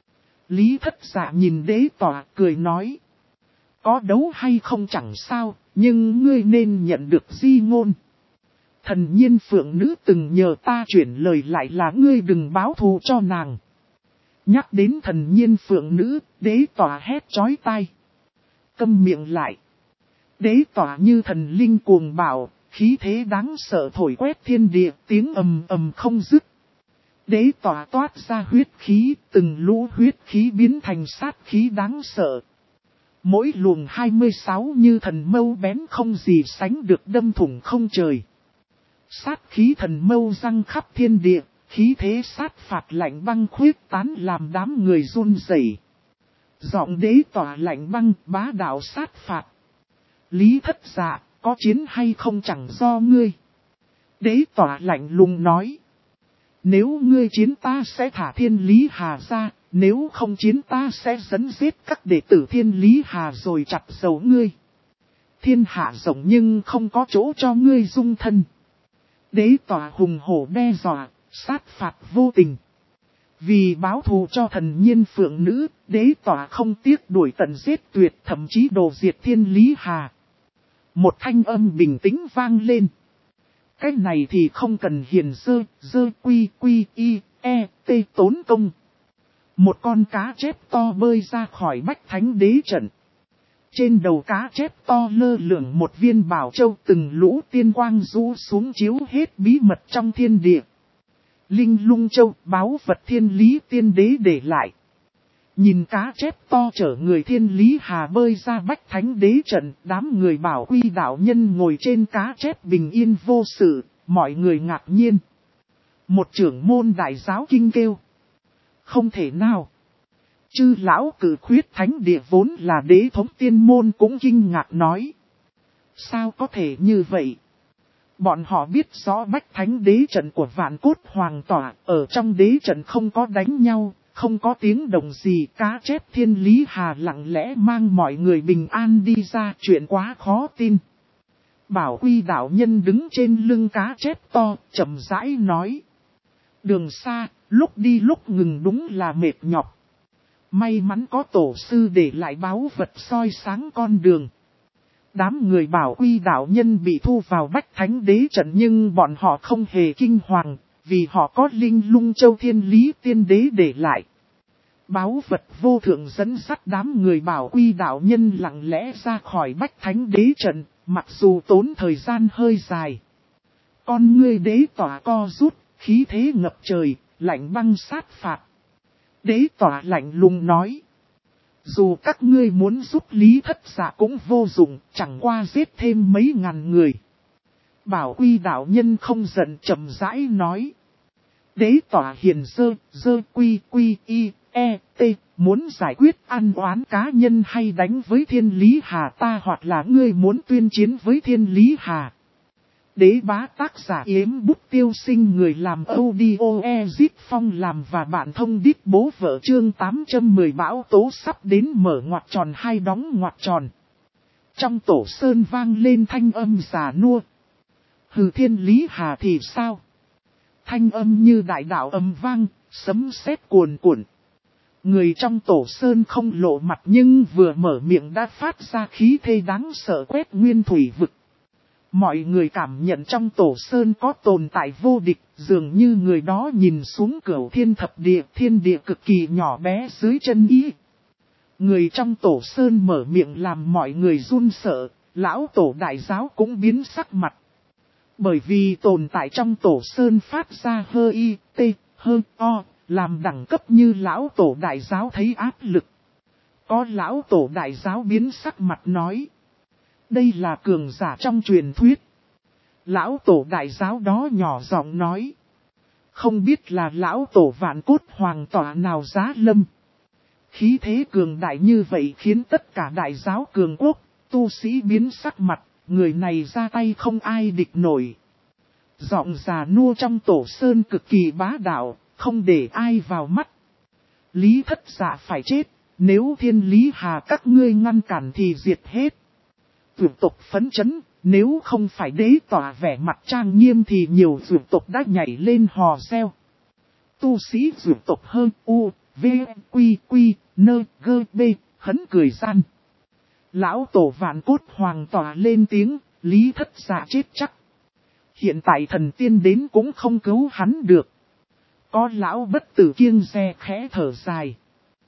Lý Thất Dạ nhìn đế tỏa cười nói. Có đấu hay không chẳng sao, nhưng ngươi nên nhận được di ngôn. Thần Nhiên Phượng Nữ từng nhờ ta chuyển lời lại là ngươi đừng báo thù cho nàng. Nhắc đến Thần Nhiên Phượng Nữ, đế tỏa hét chói tai. Câm miệng lại. Đế tỏa như thần linh cuồng bạo, khí thế đáng sợ thổi quét thiên địa, tiếng ầm ầm không dứt. Đế tỏa toát ra huyết khí, từng lũ huyết khí biến thành sát khí đáng sợ. Mỗi luồng 26 như thần mâu bén không gì sánh được đâm thủng không trời. Sát khí thần mâu răng khắp thiên địa, khí thế sát phạt lạnh băng khuyết tán làm đám người run rẩy. Giọng đế tỏa lạnh băng bá đạo sát phạt. Lý Thất Dạ, có chiến hay không chẳng do ngươi. Đế tỏa lạnh lùng nói. Nếu ngươi chiến ta sẽ thả Thiên Lý Hà ra, nếu không chiến ta sẽ dẫn giết các đệ tử Thiên Lý Hà rồi chặt dầu ngươi. Thiên hạ rộng nhưng không có chỗ cho ngươi dung thân. Đế tỏa hùng hổ đe dọa, sát phạt vô tình. Vì báo thù cho Thần Nhiên Phượng Nữ, đế tỏa không tiếc đuổi tận giết tuyệt, thậm chí đồ diệt Thiên Lý Hà. Một thanh âm bình tĩnh vang lên. Cái này thì không cần hiền dơ quy y, t tốn công. Một con cá chép to bơi ra khỏi Bách Thánh Đế trận. Trên đầu cá chép to lơ lửng một viên bảo châu, từng lũ tiên quang rũ xuống chiếu hết bí mật trong thiên địa. Linh Lung Châu, báu vật Thiên Lý Tiên Đế để lại. Nhìn cá chép to chở người Thiên Lý Hà bơi ra Bách Thánh Đế trận, đám người Bảo Quy đạo nhân ngồi trên cá chép bình yên vô sự, mọi người ngạc nhiên. Một trưởng môn đại giáo kinh kêu. Không thể nào. Chư lão Cử Khuyết Thánh Địa vốn là đế thống tiên môn cũng kinh ngạc nói. Sao có thể như vậy? Bọn họ biết rõ Bách Thánh Đế trận của Vạn Cốt Hoàng Tỏa, ở trong đế trận không có đánh nhau, không có tiếng động gì. Cá chép Thiên Lý Hà lặng lẽ mang mọi người bình an đi ra, chuyện quá khó tin. Bảo Quy đạo nhân đứng trên lưng cá chép to, chậm rãi nói. Đường xa, lúc đi lúc ngừng đúng là mệt nhọc. May mắn có tổ sư để lại báu vật soi sáng con đường. Đám người Bảo Quy đạo nhân bị thu vào Bách Thánh Đế trận nhưng bọn họ không hề kinh hoàng, vì họ có Linh Lung Châu Thiên Lý Tiên Đế để lại. Báu vật vô thượng dẫn dắt đám người Bảo Quy đạo nhân lặng lẽ ra khỏi Bách Thánh Đế trận, mặc dù tốn thời gian hơi dài. Con ngươi đế tỏa co rút, khí thế ngập trời, lạnh băng sát phạt. Đế tỏa lạnh lùng nói. Dù các ngươi muốn giúp Lý Thất Dạ cũng vô dụng, chẳng qua giết thêm mấy ngàn người. Bảo Quy đạo nhân không giận chậm rãi nói. Đế tỏa hiền dơ quy y, t, muốn giải quyết ăn oán cá nhân hay đánh với Thiên Lý Hà ta hoặc là ngươi muốn tuyên chiến với Thiên Lý Hà. Đế bá tác giả Yếm Bút Tiêu Sinh, người làm audio Ezit Phong làm và bạn thông điệp bố vợ chương 810 bão tố sắp đến mở ngoặc tròn hai đóng ngoặc tròn. Trong tổ sơn vang lên thanh âm già nua. Hừ Thiên Lý Hà thì sao? Thanh âm như đại đạo ầm vang, sấm sét cuồn cuộn. Người trong tổ sơn không lộ mặt nhưng vừa mở miệng đã phát ra khí thế đáng sợ quét nguyên thủy vực. Mọi người cảm nhận trong tổ sơn có tồn tại vô địch, dường như người đó nhìn xuống cửu thiên thập địa, thiên địa cực kỳ nhỏ bé dưới chân ý. Người trong tổ sơn mở miệng làm mọi người run sợ, lão tổ đại giáo cũng biến sắc mặt. Bởi vì tồn tại trong tổ sơn phát ra hơ y, tê, hơ, o, làm đẳng cấp như lão tổ đại giáo thấy áp lực. Có lão tổ đại giáo biến sắc mặt nói. Đây là cường giả trong truyền thuyết. Lão tổ đại giáo đó nhỏ giọng nói. Không biết là lão tổ vạn cốt hoàng tỏa nào giá lâm. Khí thế cường đại như vậy khiến tất cả đại giáo cường quốc, tu sĩ biến sắc mặt, người này ra tay không ai địch nổi. Giọng già nua trong tổ sơn cực kỳ bá đạo, không để ai vào mắt. Lý Thất Dạ phải chết, nếu Thiên Lý Hà các ngươi ngăn cản thì diệt hết. Vượt tộc phấn chấn, nếu không phải đế tỏa vẻ mặt trang nghiêm thì nhiều vượt tộc đã nhảy lên hò reo. Tu sĩ vượt tộc hơn U, V, Quy, Quy, Nơ, Gơ, B, hấn cười gian. Lão tổ vạn cốt hoàng tỏa lên tiếng, Lý Thất Dạ chết chắc. Hiện tại thần tiên đến cũng không cứu hắn được. Có lão bất tử kiêng xe khẽ thở dài.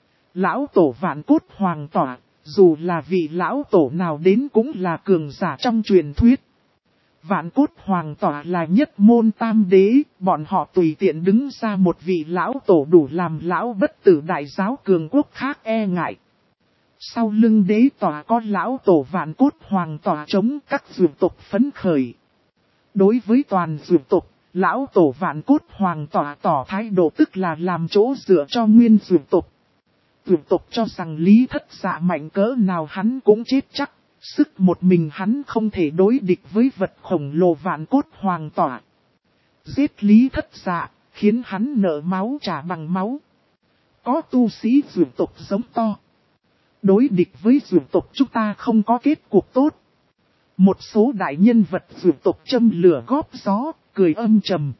Lão tổ vạn cốt hoàng tỏa, dù là vị lão tổ nào đến cũng là cường giả trong truyền thuyết. Vạn cốt hoàng tỏa là nhất môn tam đế, bọn họ tùy tiện đứng ra một vị lão tổ đủ làm lão bất tử đại giáo cường quốc khác e ngại. Sau lưng đế tỏa có lão tổ vạn cốt hoàng tỏa chống các dược tộc phấn khởi. Đối với toàn dược tộc, lão tổ vạn cốt hoàng tỏa tỏ thái độ tức là làm chỗ dựa cho nguyên dược tộc. Dược tộc cho rằng Lý Thất Dạ mạnh cỡ nào hắn cũng chết chắc, sức một mình hắn không thể đối địch với vật khổng lồ vạn cốt hoàng tỏa. Giết Lý Thất Dạ, khiến hắn nợ máu trả bằng máu. Có tu sĩ dược tộc giống to. Đối địch với dược tộc chúng ta không có kết cục tốt. Một số đại nhân vật dược tộc châm lửa góp gió, cười âm trầm.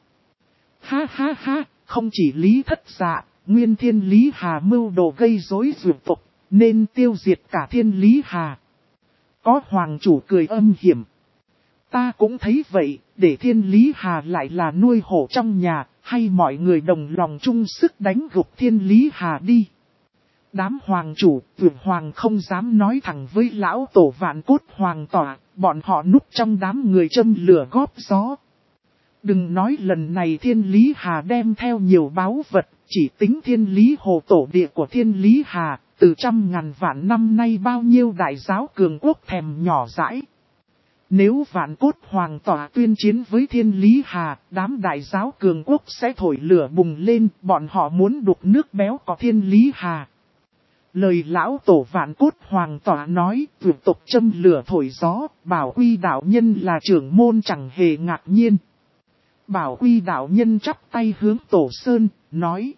Ha ha ha, không chỉ Lý Thất Dạ, nguyên Thiên Lý Hà mưu đồ gây rối dược tộc, nên tiêu diệt cả Thiên Lý Hà. Có hoàng chủ cười âm hiểm. Ta cũng thấy vậy, để Thiên Lý Hà lại là nuôi hổ trong nhà, hay mọi người đồng lòng chung sức đánh gục Thiên Lý Hà đi. Đám hoàng chủ, tuyệt hoàng không dám nói thẳng với lão tổ vạn cốt hoàng tỏa, bọn họ núp trong đám người châm lửa góp gió. Đừng nói lần này Thiên Lý Hà đem theo nhiều báu vật, chỉ tính Thiên Lý hồ tổ địa của Thiên Lý Hà, từ trăm ngàn vạn năm nay bao nhiêu đại giáo cường quốc thèm nhỏ dãi. Nếu vạn cốt hoàng tỏa tuyên chiến với Thiên Lý Hà, đám đại giáo cường quốc sẽ thổi lửa bùng lên, bọn họ muốn đục nước béo có Thiên Lý Hà. Lời lão tổ vạn cốt hoàng tỏa nói, vượt tộc châm lửa thổi gió, Bảo Quy đạo nhân là trưởng môn chẳng hề ngạc nhiên. Bảo Quy đạo nhân chắp tay hướng tổ sơn, nói.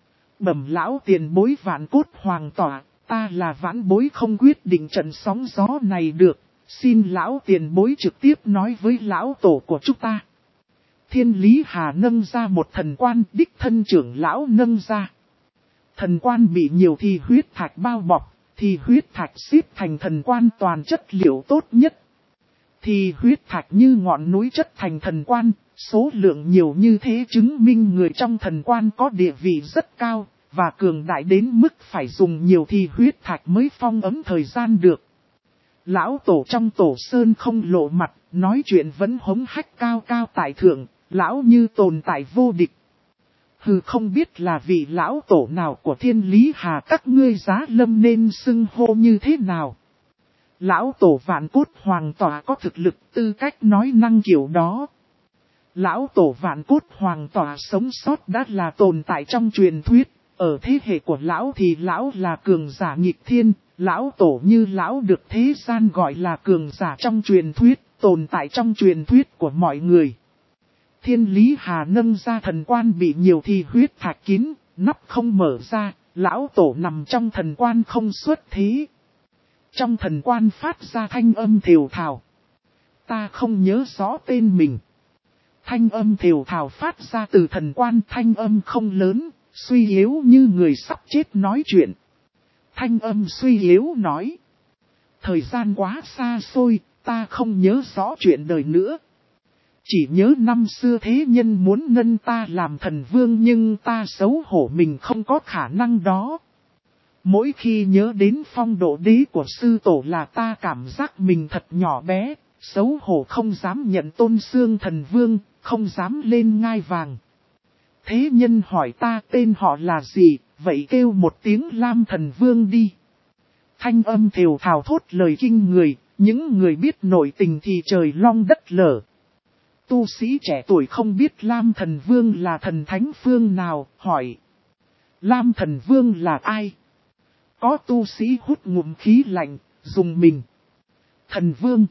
Bẩm lão tiền bối vạn cốt hoàng tỏa, ta là vãn bối không quyết định trận sóng gió này được, xin lão tiền bối trực tiếp nói với lão tổ của chúng ta. Thiên Lý Hà nâng ra một thần quan, đích thân trưởng lão nâng ra. Thần quan bị nhiều thì huyết thạch bao bọc, thì huyết thạch xếp thành thần quan toàn chất liệu tốt nhất. Thì huyết thạch như ngọn núi chất thành thần quan, số lượng nhiều như thế chứng minh người trong thần quan có địa vị rất cao, và cường đại đến mức phải dùng nhiều thì huyết thạch mới phong ấm thời gian được. Lão tổ trong tổ sơn không lộ mặt, nói chuyện vẫn hống hách cao cao tại thượng, lão như tồn tại vô địch. Hừ, không biết là vị lão tổ nào của Thiên Lý Hà các ngươi giá lâm nên xưng hô như thế nào. Lão tổ vạn cốt hoàng tỏa có thực lực tư cách nói năng kiểu đó. Lão tổ vạn cốt hoàng tỏa sống sót đã là tồn tại trong truyền thuyết. Ở thế hệ của lão thì lão là cường giả nghịch thiên. Lão tổ như lão được thế gian gọi là cường giả trong truyền thuyết, tồn tại trong truyền thuyết của mọi người. Thiên Lý Hà nâng ra thần quan bị nhiều thì huyết thạch kín, nắp không mở ra, lão tổ nằm trong thần quan không xuất thế. Trong thần quan phát ra thanh âm thều thào. Ta không nhớ rõ tên mình. Thanh âm thều thào phát ra từ thần quan, thanh âm không lớn, suy yếu như người sắp chết nói chuyện. Thanh âm suy yếu nói. Thời gian quá xa xôi, ta không nhớ rõ chuyện đời nữa. Chỉ nhớ năm xưa thế nhân muốn nâng ta làm thần vương nhưng ta xấu hổ mình không có khả năng đó. Mỗi khi nhớ đến phong độ đế của sư tổ là ta cảm giác mình thật nhỏ bé, xấu hổ không dám nhận tôn xương thần vương, không dám lên ngai vàng. Thế nhân hỏi ta tên họ là gì, vậy kêu một tiếng Lam thần vương đi. Thanh âm thều thào thốt lời kinh người, những người biết nội tình thì trời long đất lở. Tu sĩ trẻ tuổi không biết Lam thần vương là thần thánh phương nào, hỏi. Lam thần vương là ai? Có tu sĩ hút ngụm khí lạnh, dùng mình. Thần vương.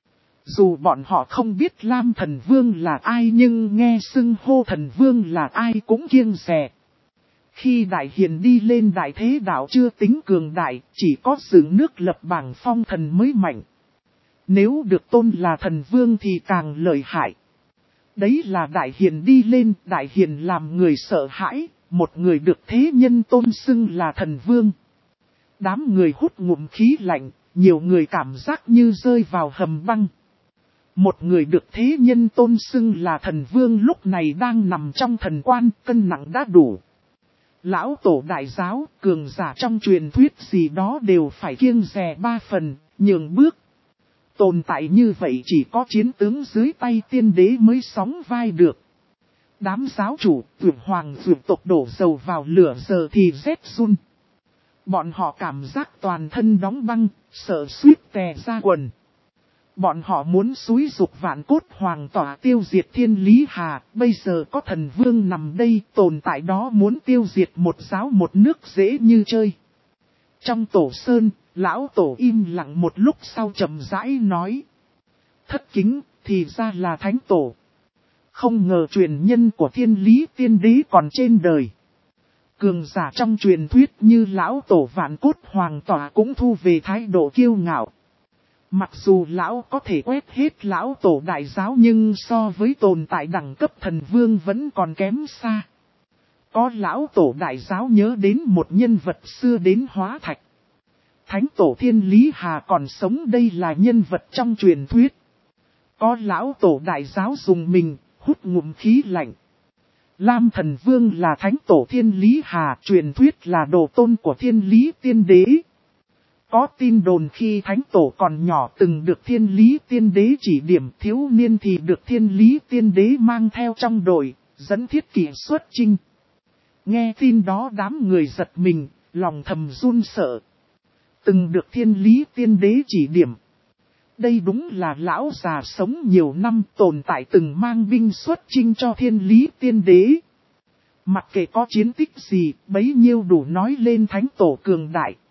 Dù bọn họ không biết Lam thần vương là ai nhưng nghe xưng hô thần vương là ai cũng kiêng dè. Khi đại hiền đi lên đại thế đạo chưa tính cường đại, chỉ có dựng nước lập bảng phong thần mới mạnh. Nếu được tôn là thần vương thì càng lợi hại. Đấy là đại hiền đi lên, đại hiền làm người sợ hãi, một người được thế nhân tôn xưng là thần vương. Đám người hút ngụm khí lạnh, nhiều người cảm giác như rơi vào hầm băng. Một người được thế nhân tôn xưng là thần vương lúc này đang nằm trong thần quan, cân nặng đã đủ. Lão tổ đại giáo, cường giả trong truyền thuyết gì đó đều phải kiêng dè 3 phần, nhường bước. Tồn tại như vậy chỉ có chiến tướng dưới tay tiên đế mới sóng vai được. Đám giáo chủ, tuyển hoàng tuyển tộc đổ dầu vào lửa giờ thì rét run. Bọn họ cảm giác toàn thân đóng băng, sợ suýt tè ra quần. Bọn họ muốn xúi dục vạn cốt hoàng tỏa tiêu diệt thiên lý hà, bây giờ có thần vương nằm đây, tồn tại đó muốn tiêu diệt một giáo một nước dễ như chơi. Trong tổ sơn, lão tổ im lặng một lúc sau chậm rãi nói. Thất kính, thì ra là thánh tổ. Không ngờ truyền nhân của thiên lý tiên đế còn trên đời. Cường giả trong truyền thuyết như lão tổ vạn cốt hoàng tỏa cũng thu về thái độ kiêu ngạo. Mặc dù lão có thể quét hết lão tổ đại giáo nhưng so với tồn tại đẳng cấp thần vương vẫn còn kém xa. Có lão tổ đại giáo nhớ đến một nhân vật xưa đến hóa thạch. Thánh tổ thiên lý hà còn sống đây là nhân vật trong truyền thuyết. Có lão tổ đại giáo dùng mình, hút ngụm khí lạnh. Lam thần vương là thánh tổ thiên lý hà, truyền thuyết là đồ tôn của thiên lý tiên đế. Có tin đồn khi thánh tổ còn nhỏ từng được thiên lý tiên đế chỉ điểm, thiếu niên thì được thiên lý tiên đế mang theo trong đội, dẫn thiết kỷ xuất chinh. Nghe tin đó đám người giật mình, lòng thầm run sợ. Từng được thiên lý tiên đế chỉ điểm. Đây đúng là lão già sống nhiều năm tồn tại từng mang binh xuất chinh cho thiên lý tiên đế. Mặc kệ có chiến tích gì, bấy nhiêu đủ nói lên thánh tổ cường đại.